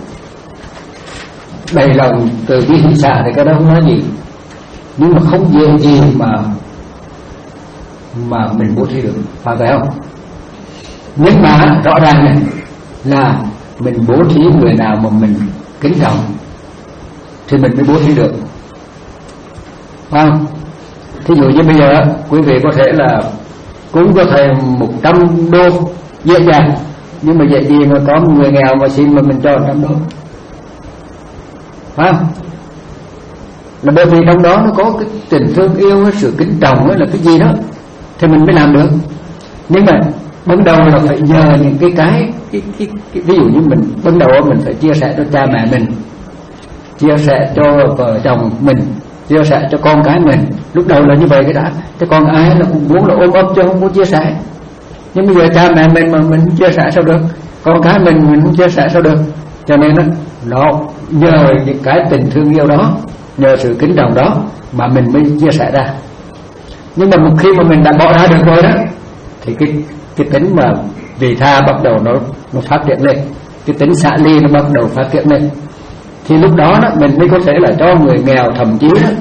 [SPEAKER 3] đầy lòng từ bi hỷ xả thì cái đó không nói gì, nhưng mà không dễ gì mà mà mình bố thí được, phải vậy không? Nhưng mà rõ ràng này là mình bố thí người nào mà mình kính trọng thì mình mới bố thí được, phải không? Thí dụ như bây giờ quý vị có thể là cúng cho thầy một trăm đô dễ dàng, nhưng mà dễ gì mà có một người nghèo mà xin mà mình cho một trăm đô, phải không? Là bởi vì trong đó nó có cái tình thương yêu, cái sự kính trọng là cái gì đó thì mình mới làm được. Nhưng mà ban đầu là phải nhờ những cái cái, cái, cái, cái ví dụ như mình ban đầu mình phải chia sẻ cho cha mẹ mình, chia sẻ cho vợ chồng mình, chia sẻ cho con cái mình. Lúc đầu là như vậy cái đã, chứ còn ai là cũng muốn là ôm ấp chứ không muốn chia sẻ. Nhưng bây giờ cha mẹ mình mà mình chia sẻ sao được, con cái mình mình không chia sẻ sao được. Cho nên đó, nó nhờ những cái tình thương yêu đó, nhờ sự kính trọng đó mà mình mới chia sẻ ra. Nhưng mà một khi mà mình đã bỏ ra được rồi đó thì cái cái tính mà vị tha bắt đầu nó nó phát triển lên, cái tính xả ly nó bắt đầu phát triển lên. Thì lúc đó, đó mình mới có thể là cho người nghèo, thậm chí đó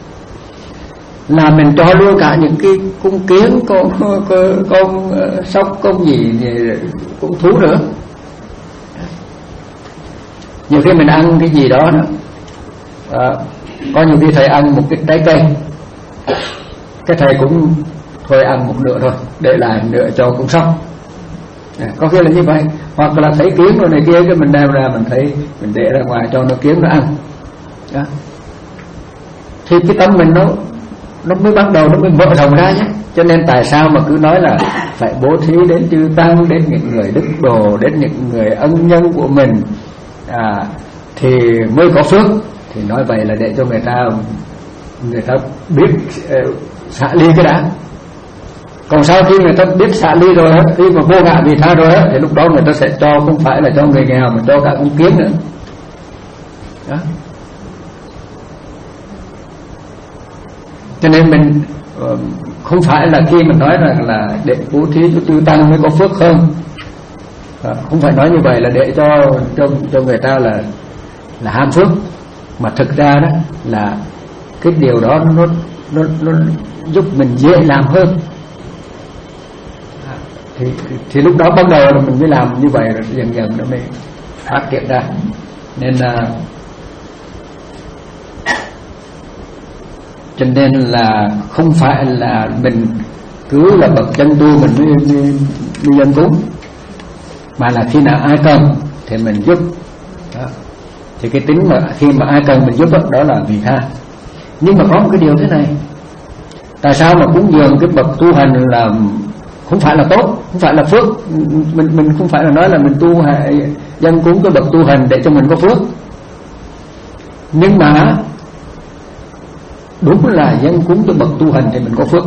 [SPEAKER 3] là mình cho luôn cả những cái con kiến, con con, con sóc, con gì, con thú nữa. Nhiều khi mình ăn cái gì đó, đó à, có nhiều khi thầy ăn một cái trái cây, cái thầy cũng thôi ăn một nửa thôi, để lại nửa cho con sóc. À, có khi là như vậy, hoặc là thấy kiến rồi này kia cái mình đem ra mình thấy mình để ra ngoài cho nó kiến nó ăn đó. Thì cái tâm mình nó nó mới bắt đầu nó mới mở rộng ra nhé. Cho nên tại sao mà cứ nói là phải bố thí đến chư tăng, đến những người đức đồ, đến những người ân nhân của mình à, thì mới có phước. Thì nói vậy là để cho người ta người ta biết uh, xả ly cái đã. Còn sau khi người ta biết xả ly rồi á, khi mà vô ngã vị tha rồi á, thì lúc đó người ta sẽ cho không phải là cho người nghèo mà cho cả con kiến nữa đó. Cho nên mình uh, không phải là khi mình nói rằng là để bố thí cho chư tăng mới có phước hơn, à, không phải nói như vậy là để cho cho cho người ta là là ham phước, mà thực ra đó là cái điều đó nó nó nó giúp mình dễ làm hơn. À, thì, thì thì lúc đó bắt đầu là mình mới làm như vậy, rồi dần dần nó mới phát triển ra. Nên là cho nên là không phải là mình cứ là bậc chân tu mình mới, mới, mới dân cúng, mà là khi nào ai cần thì mình giúp đó. Thì cái tính mà khi mà ai cần mình giúp đó, đó là vị tha. Nhưng mà có một cái điều thế này, tại sao mà cúng dường cái bậc tu hành là không phải là tốt, không phải là phước. Mình mình không phải là nói là mình tu hay dân cúng cái bậc tu hành để cho mình có phước, nhưng mà đúng là dân cúng cho bậc tu hành thì mình có phước.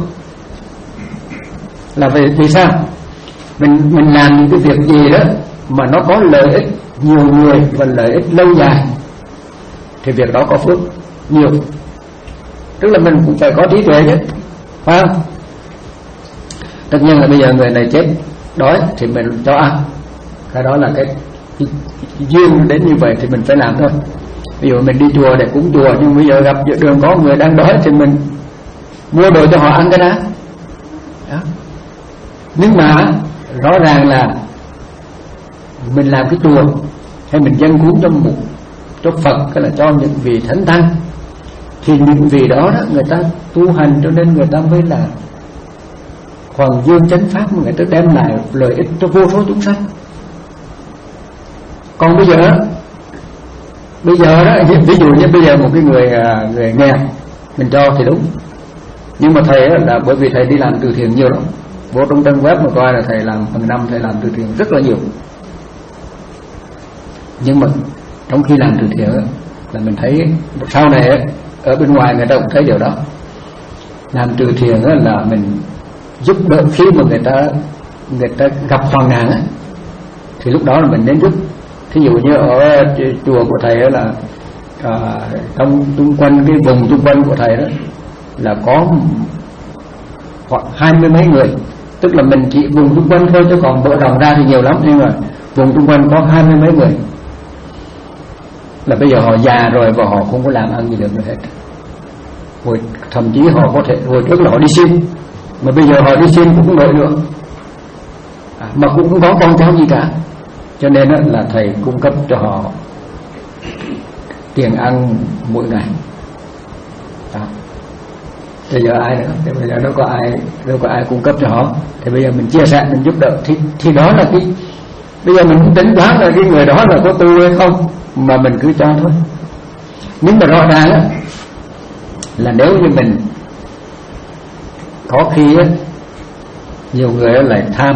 [SPEAKER 3] Là vì, vì sao? Mình mình làm những cái việc gì đó mà nó có lợi ích nhiều người và lợi ích lâu dài thì việc đó có phước nhiều. Tức là mình cũng phải có trí tuệ chứ, phải không? Tất nhiên là bây giờ người này chết đói thì mình cho ăn, cái đó là cái, cái, cái duyên đến như vậy thì mình phải làm thôi. Ví dụ mình đi chùa để cúng chùa, nhưng bây giờ gặp giữa đường có người đang đói thì mình mua đồ cho họ ăn cái đó, đó. Nhưng mà rõ ràng là mình làm cái chùa hay mình dâng cúng cho một cho Phật hay là cho những vị thánh tăng, thì những vị đó, đó người ta tu hành cho nên người ta mới là hoàng dương chánh pháp, mà người ta đem lại lợi ích cho vô số chúng sanh. Còn bây giờ bây giờ đó, ví dụ như bây giờ một cái người người nghèo mình cho thì đúng, nhưng mà thầy là bởi vì thầy đi làm từ thiện nhiều lắm, vô trong trang web mà coi là thầy làm hàng năm thầy làm từ thiện rất là nhiều. Nhưng mà trong khi làm từ thiện là mình thấy sau này ở bên ngoài người ta cũng thấy điều đó. Làm từ thiện là mình giúp đỡ khi mà người ta người ta gặp hoàn nạn thì lúc đó là mình nên giúp. Thí dụ như ở chùa của thầy là à, trong xung quanh cái vùng xung quanh của thầy đó là có khoảng hai mươi mấy người, tức là mình chỉ vùng xung quanh thôi, chứ còn mở rộng ra thì nhiều lắm, nhưng mà vùng xung quanh có hai mươi mấy người là bây giờ họ già rồi và họ không có làm ăn gì được nữa hết. Hồi thậm chí họ có thể hồi trước là họ đi xin, mà bây giờ họ đi xin cũng không nổi nữa, à, mà cũng không có con cháu gì cả. Cho nên là thầy cung cấp cho họ tiền ăn mỗi ngày đó. Bây giờ ai nữa? Thì bây giờ đâu có ai đâu có ai cung cấp cho họ, thì bây giờ mình chia sẻ, mình giúp đỡ, thì thì đó là cái bây giờ mình cũng tính toán là cái người đó là có tu hay không, mà mình cứ cho thôi. Nhưng mà rõ ràng á là nếu như mình có khi á, nhiều người lại tham,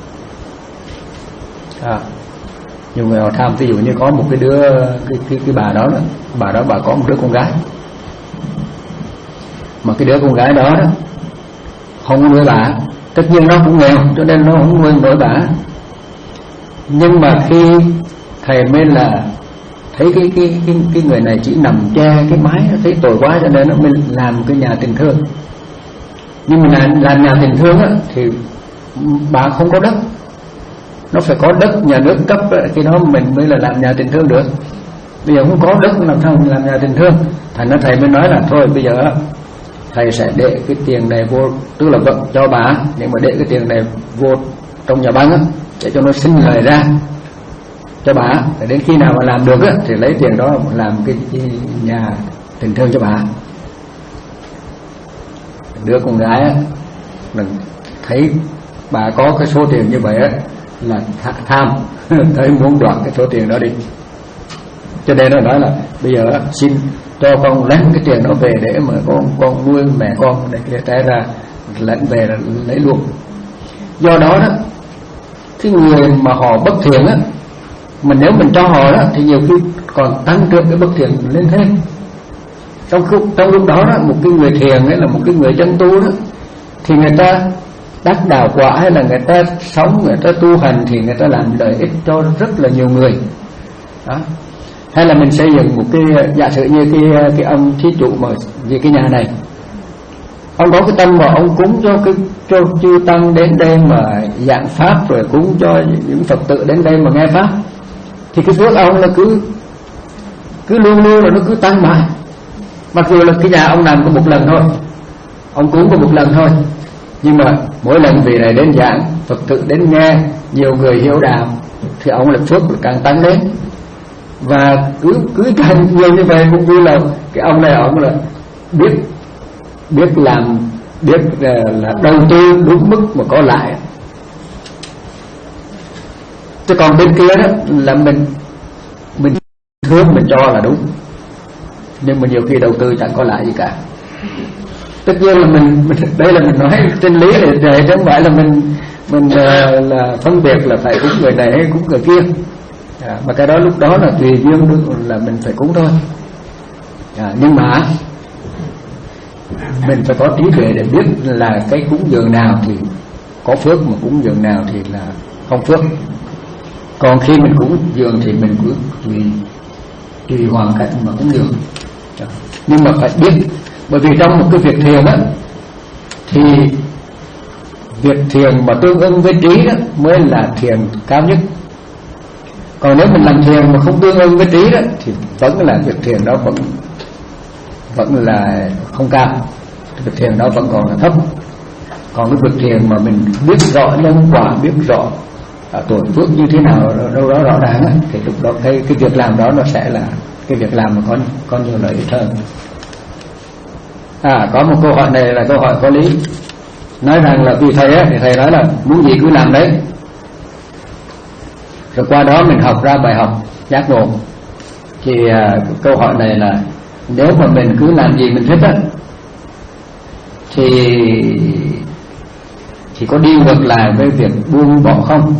[SPEAKER 3] à, nhiều người họ tham. Ví dụ như có một cái đứa cái cái, cái bà đó, đó bà đó bà có một đứa con gái, mà cái đứa con gái đó, đó không có nuôi bà, tất nhiên nó cũng nghèo cho nên nó không nuôi nổi bà. Nhưng mà khi thầy mới là thấy cái cái cái cái người này chỉ nằm che cái mái, thấy tội quá cho nên nó mới làm cái nhà tình thương. Nhưng mà làm, làm nhà tình thương á, thì bà không có đất, nó phải có đất nhà nước cấp thì đó mình mới là làm nhà tình thương được. Bây giờ không có đất làm sao mình làm nhà tình thương. Thành ra thầy mới nói là thôi bây giờ thầy sẽ để cái tiền này vô, tức là vận cho bà, nhưng mà để cái tiền này vô trong nhà băng á, để cho nó sinh lời ra cho bà. Đến khi nào mà làm được á, thì lấy tiền đó làm cái, cái nhà tình thương cho bà. Đứa con gái á, mình thấy bà có cái số tiền như vậy á, là tham tới muốn đoạt cái số tiền đó đi. Cho nên nó nói là bây giờ xin cho con lãnh cái tiền đó về để mà con con nuôi mẹ con, để kia té ra lãnh về là lấy luôn. Do đó đó, cái người mà họ bất thiện á, mà nếu mình cho họ đó thì nhiều khi còn tăng trưởng cái bất thiện lên thêm. Trong lúc, trong lúc đó đó, một cái người thiền ấy là một cái người chân tu đó, thì người ta đắc đạo quả hay là người ta sống, người ta tu hành thì người ta làm lợi ích cho rất là nhiều người đó. Hay là mình xây dựng một cái, giả sử như cái cái ông thí chủ mà về cái nhà này, ông có cái tâm mà ông cúng cho cái cho chư tăng đến đây mà giảng pháp, rồi cúng cho những Phật tử đến đây mà nghe pháp, thì cái phước ông là cứ cứ luôn luôn là nó cứ tăng mãi. Mặc dù là cái nhà ông làm có một lần thôi, ông cúng có một lần thôi, nhưng mà mỗi lần vị này đến giảng, Phật tử đến nghe, nhiều người hiểu đạo, thì ông là phước càng tăng lên. Và cứ cứ càng nhiều như vậy cũng như là cái ông này ông là biết biết làm, biết là đầu tư đúng mức mà có lại. Chứ còn bên kia đó là mình mình thương mình cho là đúng, nhưng mà nhiều khi đầu tư chẳng có lại gì cả. Tất nhiên là mình, mình đây là mình nói trên lý để, để chứ không phải là mình mình là, là phân biệt là phải cúng người này hay cúng người kia. À, mà cái đó lúc đó là tùy duyên là mình phải cúng thôi. À, nhưng mà mình phải có trí tuệ để biết là cái cúng dường nào thì có phước, mà cúng dường nào thì là không phước. Còn khi mình cúng dường thì mình cứ tùy tùy hoàn cảnh mà cúng dường. À, nhưng mà phải biết, bởi vì trong một cái việc thiền á, thì việc thiền mà tương ưng với trí đó mới là thiền cao nhất. Còn nếu mình làm thiền mà không tương ưng với trí đó thì vẫn là việc thiền đó vẫn vẫn là không cao, việc thiền đó vẫn còn là thấp. Còn cái việc thiền mà mình biết rõ nhân quả, biết rõ à, tuổi phước như thế nào đâu đó rõ ràng á, thì lúc đó cái cái việc làm đó nó sẽ là cái việc làm mà có có nhiều lợi ích hơn. À, có một câu hỏi này là câu hỏi có lý, nói rằng là vì thầy á, thì thầy nói là muốn gì cứ làm đấy. Rồi qua đó mình học ra bài học giác ngộ. Thì à, câu hỏi này là nếu mà mình cứ làm gì mình thích á, thì thì có đi ngược lại với việc buông bỏ không?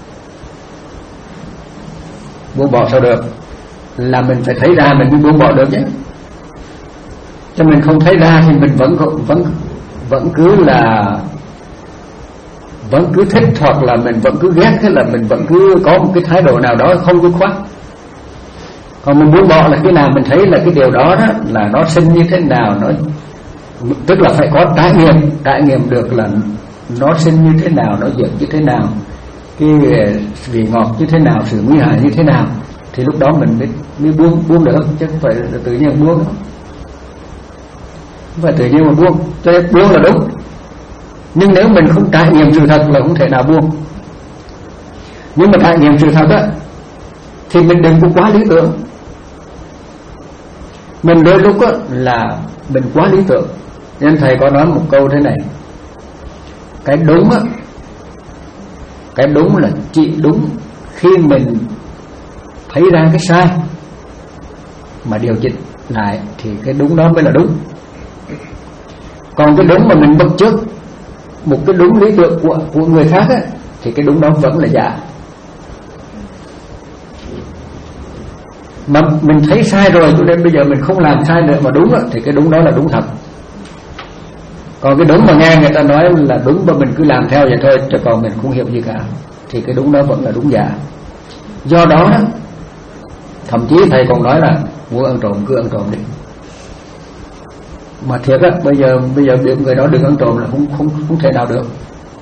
[SPEAKER 3] Buông bỏ sao được? Là mình phải thấy ra mình mới buông bỏ được chứ. Cho mình không thấy ra thì mình vẫn vẫn vẫn cứ là vẫn cứ thích, hoặc là mình vẫn cứ ghét, hay là mình vẫn cứ có một cái thái độ nào đó không dứt khoát. Còn mình buông bỏ là khi nào mình thấy là cái điều đó, đó là nó sinh như thế nào, nó tức là phải có trải nghiệm, trải nghiệm được là nó sinh như thế nào, nó diệt như thế nào, cái vị ngọt như thế nào, sự nguy hại như thế nào, thì lúc đó mình mới, mới buông buông được, chứ không phải là tự nhiên buông, không phải tự nhiên mà buông. Cho nên buông là đúng, nhưng nếu mình không trải nghiệm sự thật là không thể nào buông. Nhưng mà trải nghiệm sự thật á thì mình đừng có quá lý tưởng. Mình đôi lúc á là mình quá lý tưởng. Nên thầy có nói một câu thế này: cái đúng á, cái đúng là chỉ đúng khi mình thấy ra cái sai mà điều chỉnh lại thì cái đúng đó mới là đúng. Còn cái đúng mà mình bắt chước một cái đúng lý tưởng của, của người khác á, thì cái đúng đó vẫn là giả. Mà mình thấy sai rồi cho nên bây giờ mình không làm sai nữa mà đúng đó, thì cái đúng đó là đúng thật. Còn cái đúng mà nghe người ta nói là đúng mà mình cứ làm theo vậy thôi, chứ còn mình không hiểu gì cả, thì cái đúng đó vẫn là đúng giả. Do đó đó, thậm chí thầy còn nói là muốn ăn trộm cứ ăn trộm đi. Mà thiệt á, bây giờ bây giờ biểu người đó đừng ăn trộm là không không không thể nào được.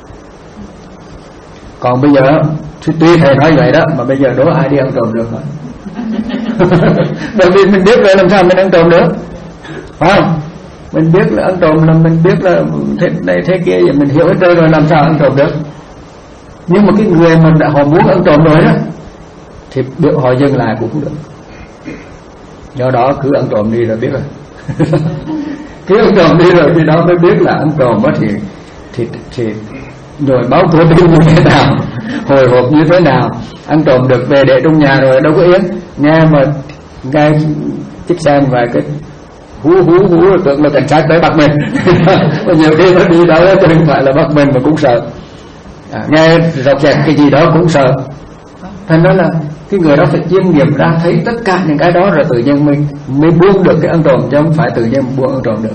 [SPEAKER 3] Còn bây giờ tuy thầy nói vậy đó, mà bây giờ đố ai đi ăn trộm được rồi. Bởi vì mình biết rồi làm sao mình ăn trộm được, phải không? Mình biết là ăn trộm là mình biết là thế này thế kia, vậy mình hiểu hết trơn rồi làm sao ăn trộm được. Nhưng mà cái người mà đã họ muốn ăn trộm rồi đó thì biểu họ dừng lại cũng không được. Do đó cứ ăn trộm đi rồi biết rồi. Cứ ăn trộm đi rồi thì đó mới biết là ăn trộm đó thì thì thì rồi báo tổ tiên như thế nào. hồi hộp như thế nào, ăn trộm được về để trong nhà rồi đâu có yên. Nghe mà nghe chiếc xe vài cái hú hú hú rồi tưởng là cảnh sát tới bắt mình. Và nhiều khi nó đi đâu chứ không phải là bắt mình mà cũng sợ. À, nghe rọc rẹt cái gì đó cũng sợ. Thành đó là cái người đó phải chiêm nghiệm ra thấy tất cả những cái đó rồi tự nhiên mình mới buông được cái ăn trộm, chứ không phải tự nhiên buông ăn trộm được.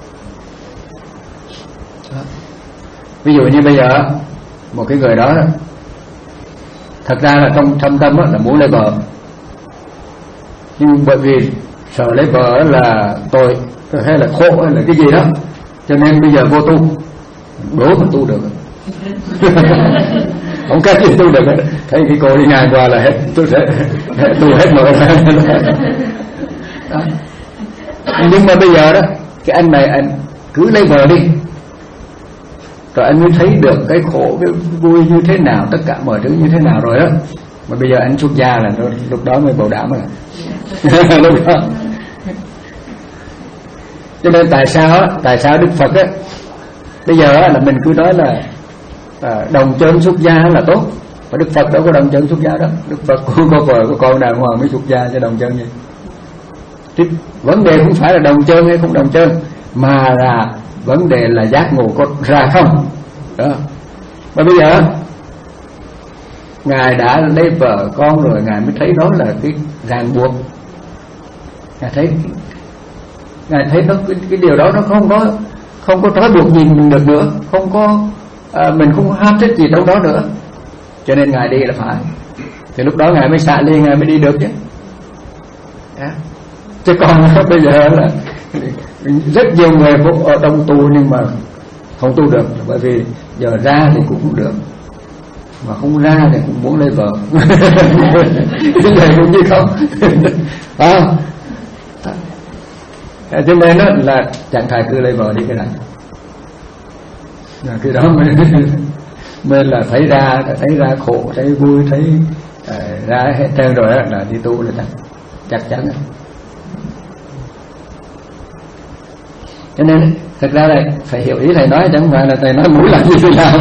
[SPEAKER 3] Đó. Ví dụ như bây giờ một cái người đó, thật ra là trong thâm tâm là muốn lấy vợ, nhưng bởi vì sợ lấy vợ là tội hay là khổ hay là cái gì đó, cho nên bây giờ vô tu, đố mà tu được. Không cách gì tu được. Thấy cái cô đi ngang qua là hết, tôi sẽ tu hết mọi đó. Nhưng mà bây giờ đó, cái anh này anh cứ lấy vợ đi, rồi anh mới thấy được cái khổ cái vui như thế nào, tất cả mọi thứ như thế nào rồi đó. Mà bây giờ anh xuất gia là lúc đó mới bảo đảm rồi. Lúc đó. Cho nên tại sao á, tại sao Đức Phật á bây giờ á là mình cứ nói là à, đồng chân xuất gia là tốt, và Đức Phật đâu có đồng chân xuất gia đó. Đức Phật cũng có vợ có con đàng hoàng mới xuất gia cho đồng chân gì. Chứ vấn đề không phải là đồng chân hay không đồng chân, mà là vấn đề là giác ngộ có ra không đó. Mà bây giờ Ngài đã lấy vợ con rồi, Ngài mới thấy đó là cái ràng buộc. Ngài thấy Ngài thấy đó, cái, cái điều đó nó không có không có trói buộc gì mình được nữa, không có à, mình không có ham thích gì trong đó nữa, cho nên Ngài đi là phải. Thì lúc đó Ngài mới xả ly, Ngài mới đi được chứ. Đó. Chứ còn bây giờ là rất nhiều người ở trong tu nhưng mà không tu được, bởi vì giờ ra thì cũng không được, mà không ra thì cũng muốn lấy vợ. Cái này cũng như không. À, cho nên đó là chẳng thà cứ lấy vợ đi cái này. Cái đó mới mới là thấy ra thấy ra khổ, thấy vui, thấy uh, ra hết trơn rồi đó, là đi tu là chắc chắc chắn rồi. Cho nên thật ra là phải hiểu ý thầy nói, chứ không phải là thầy nói mũi làm gì thì làm.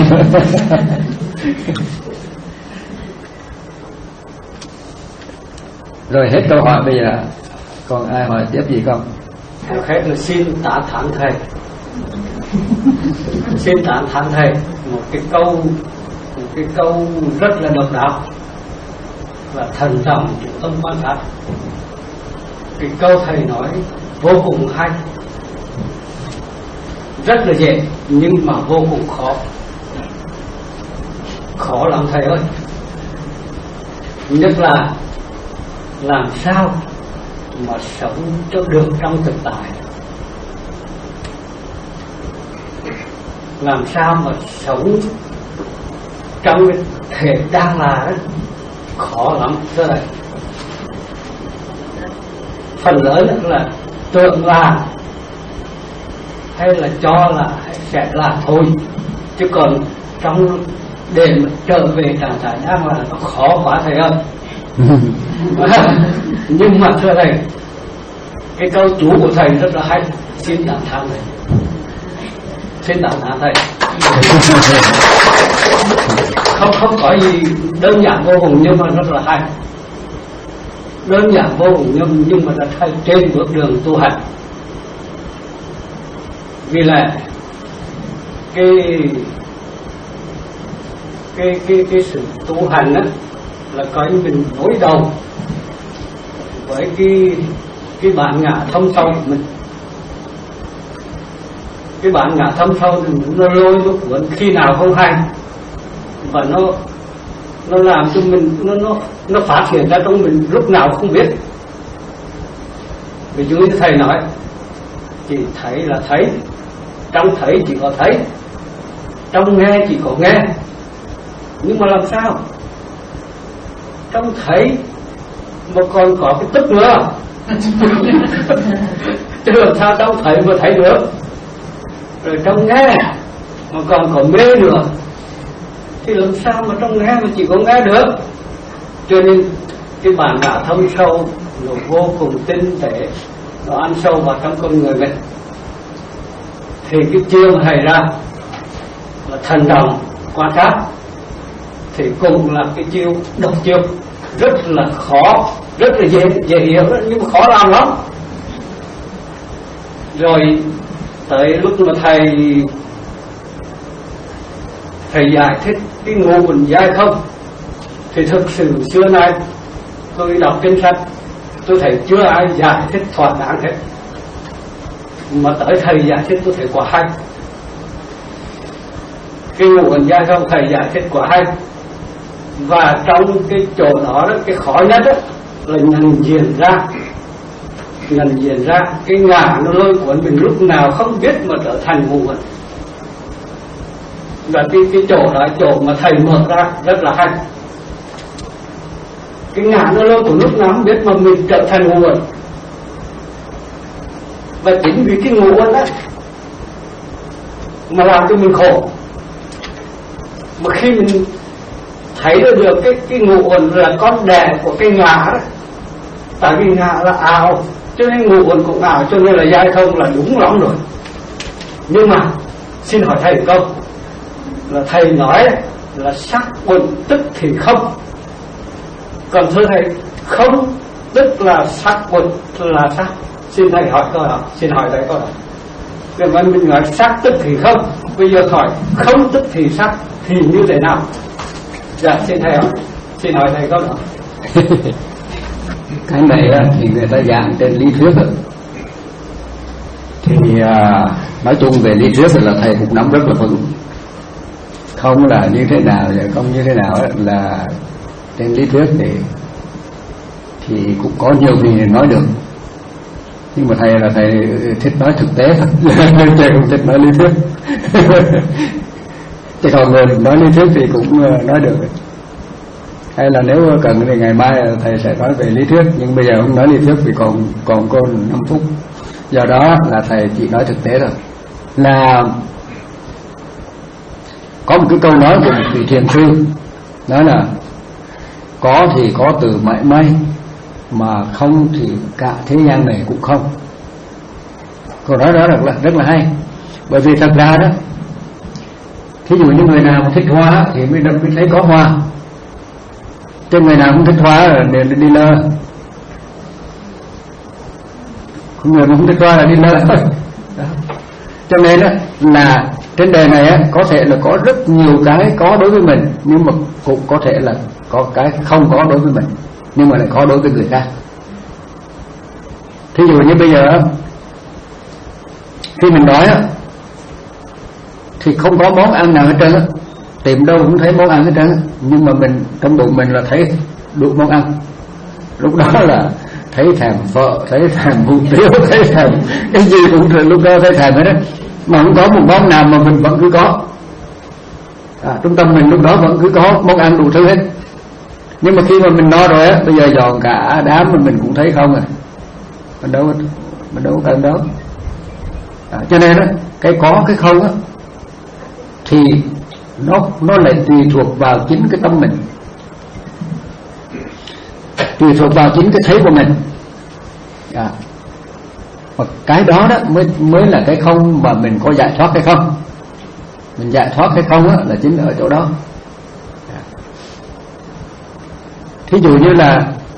[SPEAKER 3] Rồi hết câu hỏi, bây giờ còn ai hỏi tiếp gì không?
[SPEAKER 4] Hết là xin tạ thán thầy. Xin tạ thán thầy một cái câu một cái câu rất là độc đáo và thần trọng chủ tâm quan sát. Cái câu thầy nói vô cùng hay, rất là dễ nhưng mà vô cùng khó. Khó lắm thầy ơi. Nhất là làm sao mà sống cho được trong thực tại, làm sao mà sống trong cái thể đang là đó, khó lắm thưa thầy. Phần lớn là tưởng là hay là cho là sẽ là thôi, chứ còn trong để mà trở về trạng thái đang là nó khó quá thầy ơi. Nhưng mà thưa thầy, cái câu chú của thầy rất là hay, xin tán thán thầy, xin tán thán thầy. Không không có gì đơn giản vô cùng nhưng mà rất là hay, đơn giản vô cùng nhưng nhưng mà rất hay trên bước đường tu hành. Vì là cái cái cái cái sự tu hành á là coi như mình đối đầu với cái cái bản ngã thâm sâu của mình. Cái bản ngã thâm sâu thì nó lôi nó cuốn khi nào không hay, và nó nó làm cho mình nó nó nó phát hiện ra trong mình lúc nào không biết. Vì như thầy nói, chỉ thấy là thấy, trong thấy chỉ có thấy, trong nghe chỉ có nghe, nhưng mà làm sao trong thấy mà còn có cái tức nữa. Chứ làm sao trong thấy mà thấy được, rồi trong nghe mà còn có mê nữa, thì làm sao mà trong nghe mà chỉ có nghe được. Cho nên cái bản ngã thâm sâu nó vô cùng tinh tế, nó ăn sâu vào trong con người mình. Thì cái chiêu thầy ra là thần đồng quan sát, thì cũng là cái chiêu độc chiêu rất là khó, rất là dễ dễ hiểu đó, nhưng mà khó làm lắm. Rồi tới lúc mà thầy thầy giải thích cái ngũ uẩn giai không thì thực sự xưa nay tôi đọc trên sách tôi thấy chưa ai giải thích thỏa đáng hết, mà tới thầy giải thích tôi thấy quá hay. Cái ngũ uẩn giai không thầy giải thích quá hay, và trong cái chỗ đó, đó cái khó nhất đó, là nhận diện ra nhận diện ra cái ngã nó lôi cuốn mình lúc nào không biết mà trở thành ngũ uẩn. Và cái, cái chỗ đó chỗ mà thầy mở ra rất là hay. Cái ngã nó lôi cuốn lúc nào không biết mà mình trở thành ngũ uẩn. Và chính vì cái ngũ uẩn đó mà làm cho mình khổ. Mà khi mình thấy được cái cái ngũ uẩn là con đẻ của cái ngã đó, tại vì ngã là ảo cho nên ngũ uẩn cũng ảo, cho nên là giai không là đúng lắm rồi. Nhưng mà xin hỏi thầy một câu, là thầy nói là sắc uẩn tức thì không, còn thưa thầy không tức là sắc uẩn là sắc. Xin thầy hỏi câu đó, xin hỏi thầy câu đó. Vì vậy mình nói sắc tức thì không, bây giờ hỏi không tức thì sắc thì như thế nào? Dạ xin thầy hỏi, xin hỏi thầy câu đó.
[SPEAKER 3] Cái này thì người ta giảng trên lý thuyết đó. Thì à, nói chung về lý thuyết là thầy cũng nắm rất là vững. Không là như thế nào và không như thế nào đó, là trên lý thuyết thì thì cũng có nhiều người nói được, nhưng mà thầy là thầy thích nói thực tế thôi, thầy không thích nói lý thuyết. Chứ còn người nói lý thuyết thì cũng nói được. Hay là nếu cần thì ngày mai thầy sẽ nói về lý thuyết, nhưng bây giờ không nói lý thuyết vì còn còn có năm phút. Do đó là thầy chỉ nói thực tế thôi. Là có một cái câu nói của một vị thiền sư nói là có thì có từ mãi may, mà không thì cả thế gian này cũng không. Câu nói đó rất là, rất là hay. Bởi vì thật ra đó, thí dụ như người nào mà thích hoa thì mới, mới thấy có hoa, chứ người nào không thích hoa là đi, đi lơ. Người mà không thích hoa là đi lơ thôi. Cho nên đó, là trên đời này á, có thể là có rất nhiều cái có đối với mình, nhưng mà cũng có thể là có cái không có đối với mình, nhưng mà lại có đối với người khác. Thí dụ như bây giờ khi mình đói á, thì không có món ăn nào hết trơn á, tìm đâu cũng thấy món ăn hết trơn á, nhưng mà mình trong bụng mình là thấy đủ món ăn. Lúc đó là thấy thèm vợ, thấy thèm hủ tiếu, thấy thèm cái gì cũng lúc đó thấy thèm hết á, mà không có một món nào mà mình vẫn cứ có. À, trung tâm mình lúc đó vẫn cứ có món ăn đủ thứ hết. Nhưng mà khi mà mình no rồi á, bây giờ dọn cả đám mà mình cũng thấy không à, mình đâu mình đâu có cần đó. À, cho nên á, cái có cái không á thì nó nó lại tùy thuộc vào chính cái tâm mình, tùy thuộc vào chính cái thấy của mình. À, và cái đó đó mới mới là cái không mà mình có giải thoát hay không. Mình giải thoát hay không á là chính ở chỗ đó. À, thí dụ như là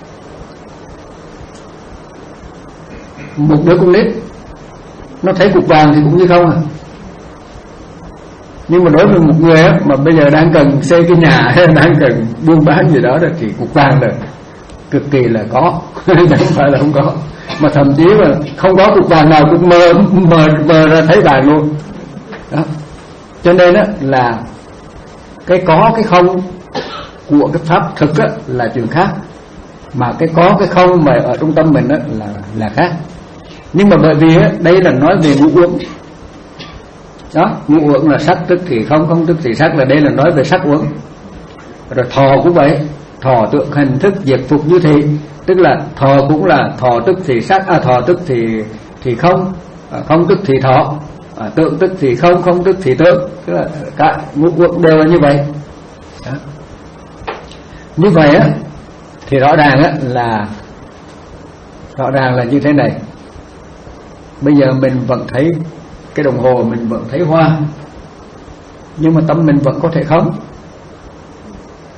[SPEAKER 3] một đứa con nít nó thấy cục vàng thì cũng như không à. Nhưng mà đối với một người á, mà bây giờ đang cần xây cái nhà hay đang cần buôn bán gì đó thì cục vàng là cực kỳ là có, chẳng phải là không có. Mà thậm chí mà không có cục vàng nào cũng mơ mờ, mờ ra thấy vàng luôn đó. Cho nên á, là cái có cái không của cái pháp thực á, là chuyện khác, mà cái có cái không mà ở trung tâm mình á, là, là khác. Nhưng mà bởi vì á, đây là nói về ngũ uẩn đó, ngũ uẩn là sắc tức thì không, không tức thì sắc, là đây là nói về sắc uẩn. Rồi thọ cũng vậy, thọ tượng hình thức diệt phục như thị, tức là thọ cũng là thọ tức thì sắc, à, thọ tức thì thì không, à, không tức thì thọ, à, tượng tức thì không, không tức thì tượng, tức là cả ngũ uẩn đều là như vậy đó. Như vậy á thì rõ ràng á là rõ ràng là như thế này. Bây giờ mình vẫn thấy cái đồng hồ, mình vẫn thấy hoa, nhưng mà tâm mình vẫn có thể không.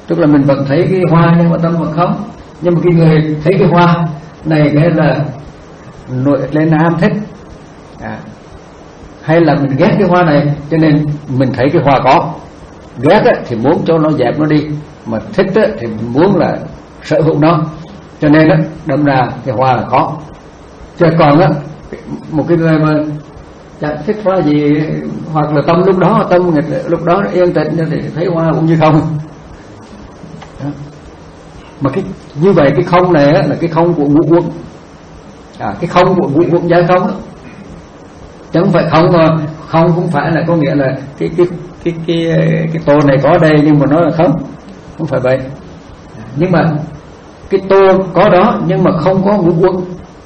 [SPEAKER 3] tức là mình vẫn thấy cái hoa nhưng mà tâm vẫn không. Nhưng mà cái người thấy cái hoa này cái là nổi lên ham thích, à, hay là mình ghét cái hoa này cho nên mình thấy cái hoa có, ghét á, thì muốn cho nó dẹp nó đi, mà thích á, thì mình muốn là sở hữu nó, cho nên á, đâm ra cái hoa là có. Chứ còn á, một cái người mà chẳng thích hoa gì, hoặc là tâm lúc đó tâm lúc đó yên tĩnh thì thấy hoa cũng như không. Đó. Mà cái như vậy cái không này á, là cái không của ngũ uẩn, à, cái không của ngũ uẩn giải không á, chẳng phải không mà không cũng phải là có nghĩa là cái cái cái cái cái tô này có đây nhưng mà nó là không, không phải vậy. Nhưng mà cái tô có đó nhưng mà không có ngũ uẩn,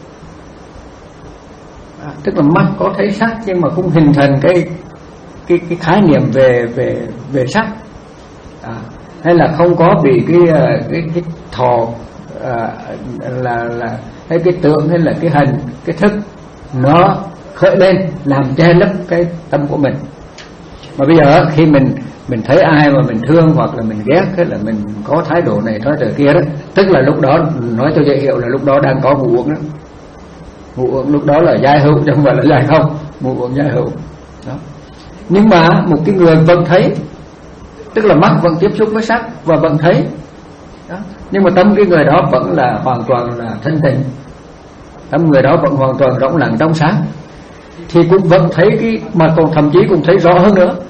[SPEAKER 3] à, tức là mắt có thấy sắc nhưng mà không hình thành cái cái cái khái niệm về về về sắc, à, hay là không có bị cái cái cái thọ, à, là là hay cái tượng hay là cái hình cái thức nó khởi lên làm che lấp cái tâm của mình. Mà bây giờ khi mình mình thấy ai mà mình thương hoặc là mình ghét, hay là mình có thái độ này thái độ kia đó, tức là lúc đó nói cho dễ hiểu là lúc đó đang có ngũ uẩn đó. Ngũ uẩn lúc đó là giai hữu chứ không phải là giai không, ngũ uẩn giai hữu đó. Nhưng mà một cái người vẫn thấy, tức là mắt vẫn tiếp xúc với sắc và vẫn thấy đó, nhưng mà tâm cái người đó vẫn là hoàn toàn là thanh tịnh, tâm người đó vẫn hoàn toàn rộng lặng trong sáng, thì cũng vẫn thấy cái, mà còn thậm chí cũng thấy rõ hơn nữa,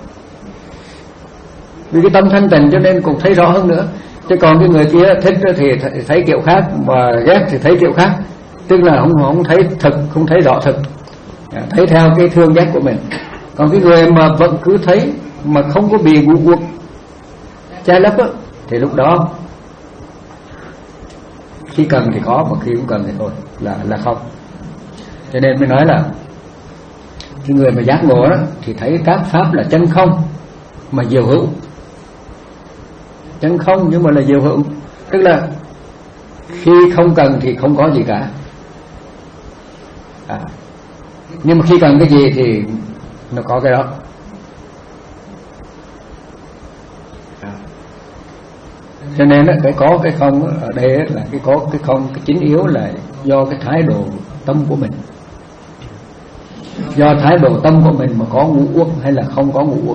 [SPEAKER 3] vì cái tâm thanh tịnh cho nên cũng thấy rõ hơn nữa. Chứ còn cái người kia thích thì thấy kiểu khác, mà ghét thì thấy kiểu khác, tức là không không thấy thực, không thấy rõ thực, thấy theo cái thương ghét của mình. Còn cái người mà vẫn cứ thấy mà không có bị ngũ uẩn che lấp á, thì lúc đó khi cần thì có, mà khi không cần thì thôi là là không. Cho nên mới nói là cái người mà giác ngộ đó thì thấy các pháp là chân không mà diệu hữu, chân không nhưng mà là diệu hữu, tức là khi không cần thì không có gì cả, à, nhưng mà khi cần cái gì thì nó có cái đó. Cho nên đó, cái có cái không ở đây là cái có cái không, cái chính yếu là do cái thái độ tâm của mình, do thái độ tâm của mình mà có ngũ uẩn hay là không có ngũ uẩn.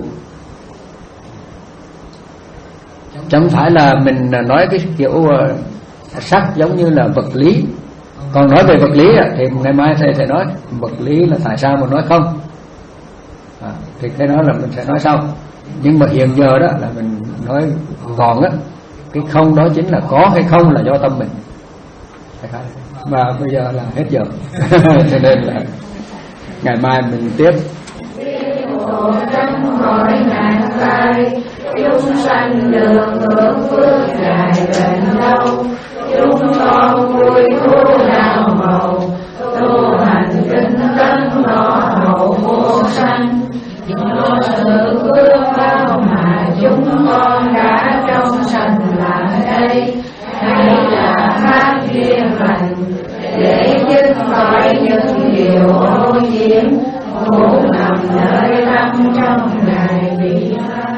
[SPEAKER 3] Chẳng phải là mình nói cái kiểu sắc giống như là vật lý. Còn nói về vật lý thì ngày mai thầy sẽ nói vật lý là tại sao mà nói không, à, thì cái đó là mình sẽ nói sau. Nhưng mà hiện giờ đó là mình nói gọn á, cái không đó chính là có hay không là do tâm mình. Và bây giờ là hết giờ cho nên là ngày mai mình tiếp.
[SPEAKER 5] Chúng sanh được hưởng phước dài bền lâu, chúng con vui thú nào màu, tu hành tinh tấn ngõ hậu vô sanh. Do sự phước bao mà chúng con đã trong sanh lại đây, hay là phát duyên lành để dứt khỏi những điều ô nhiễm, ngủ nằm nơi tâm trong ngày bị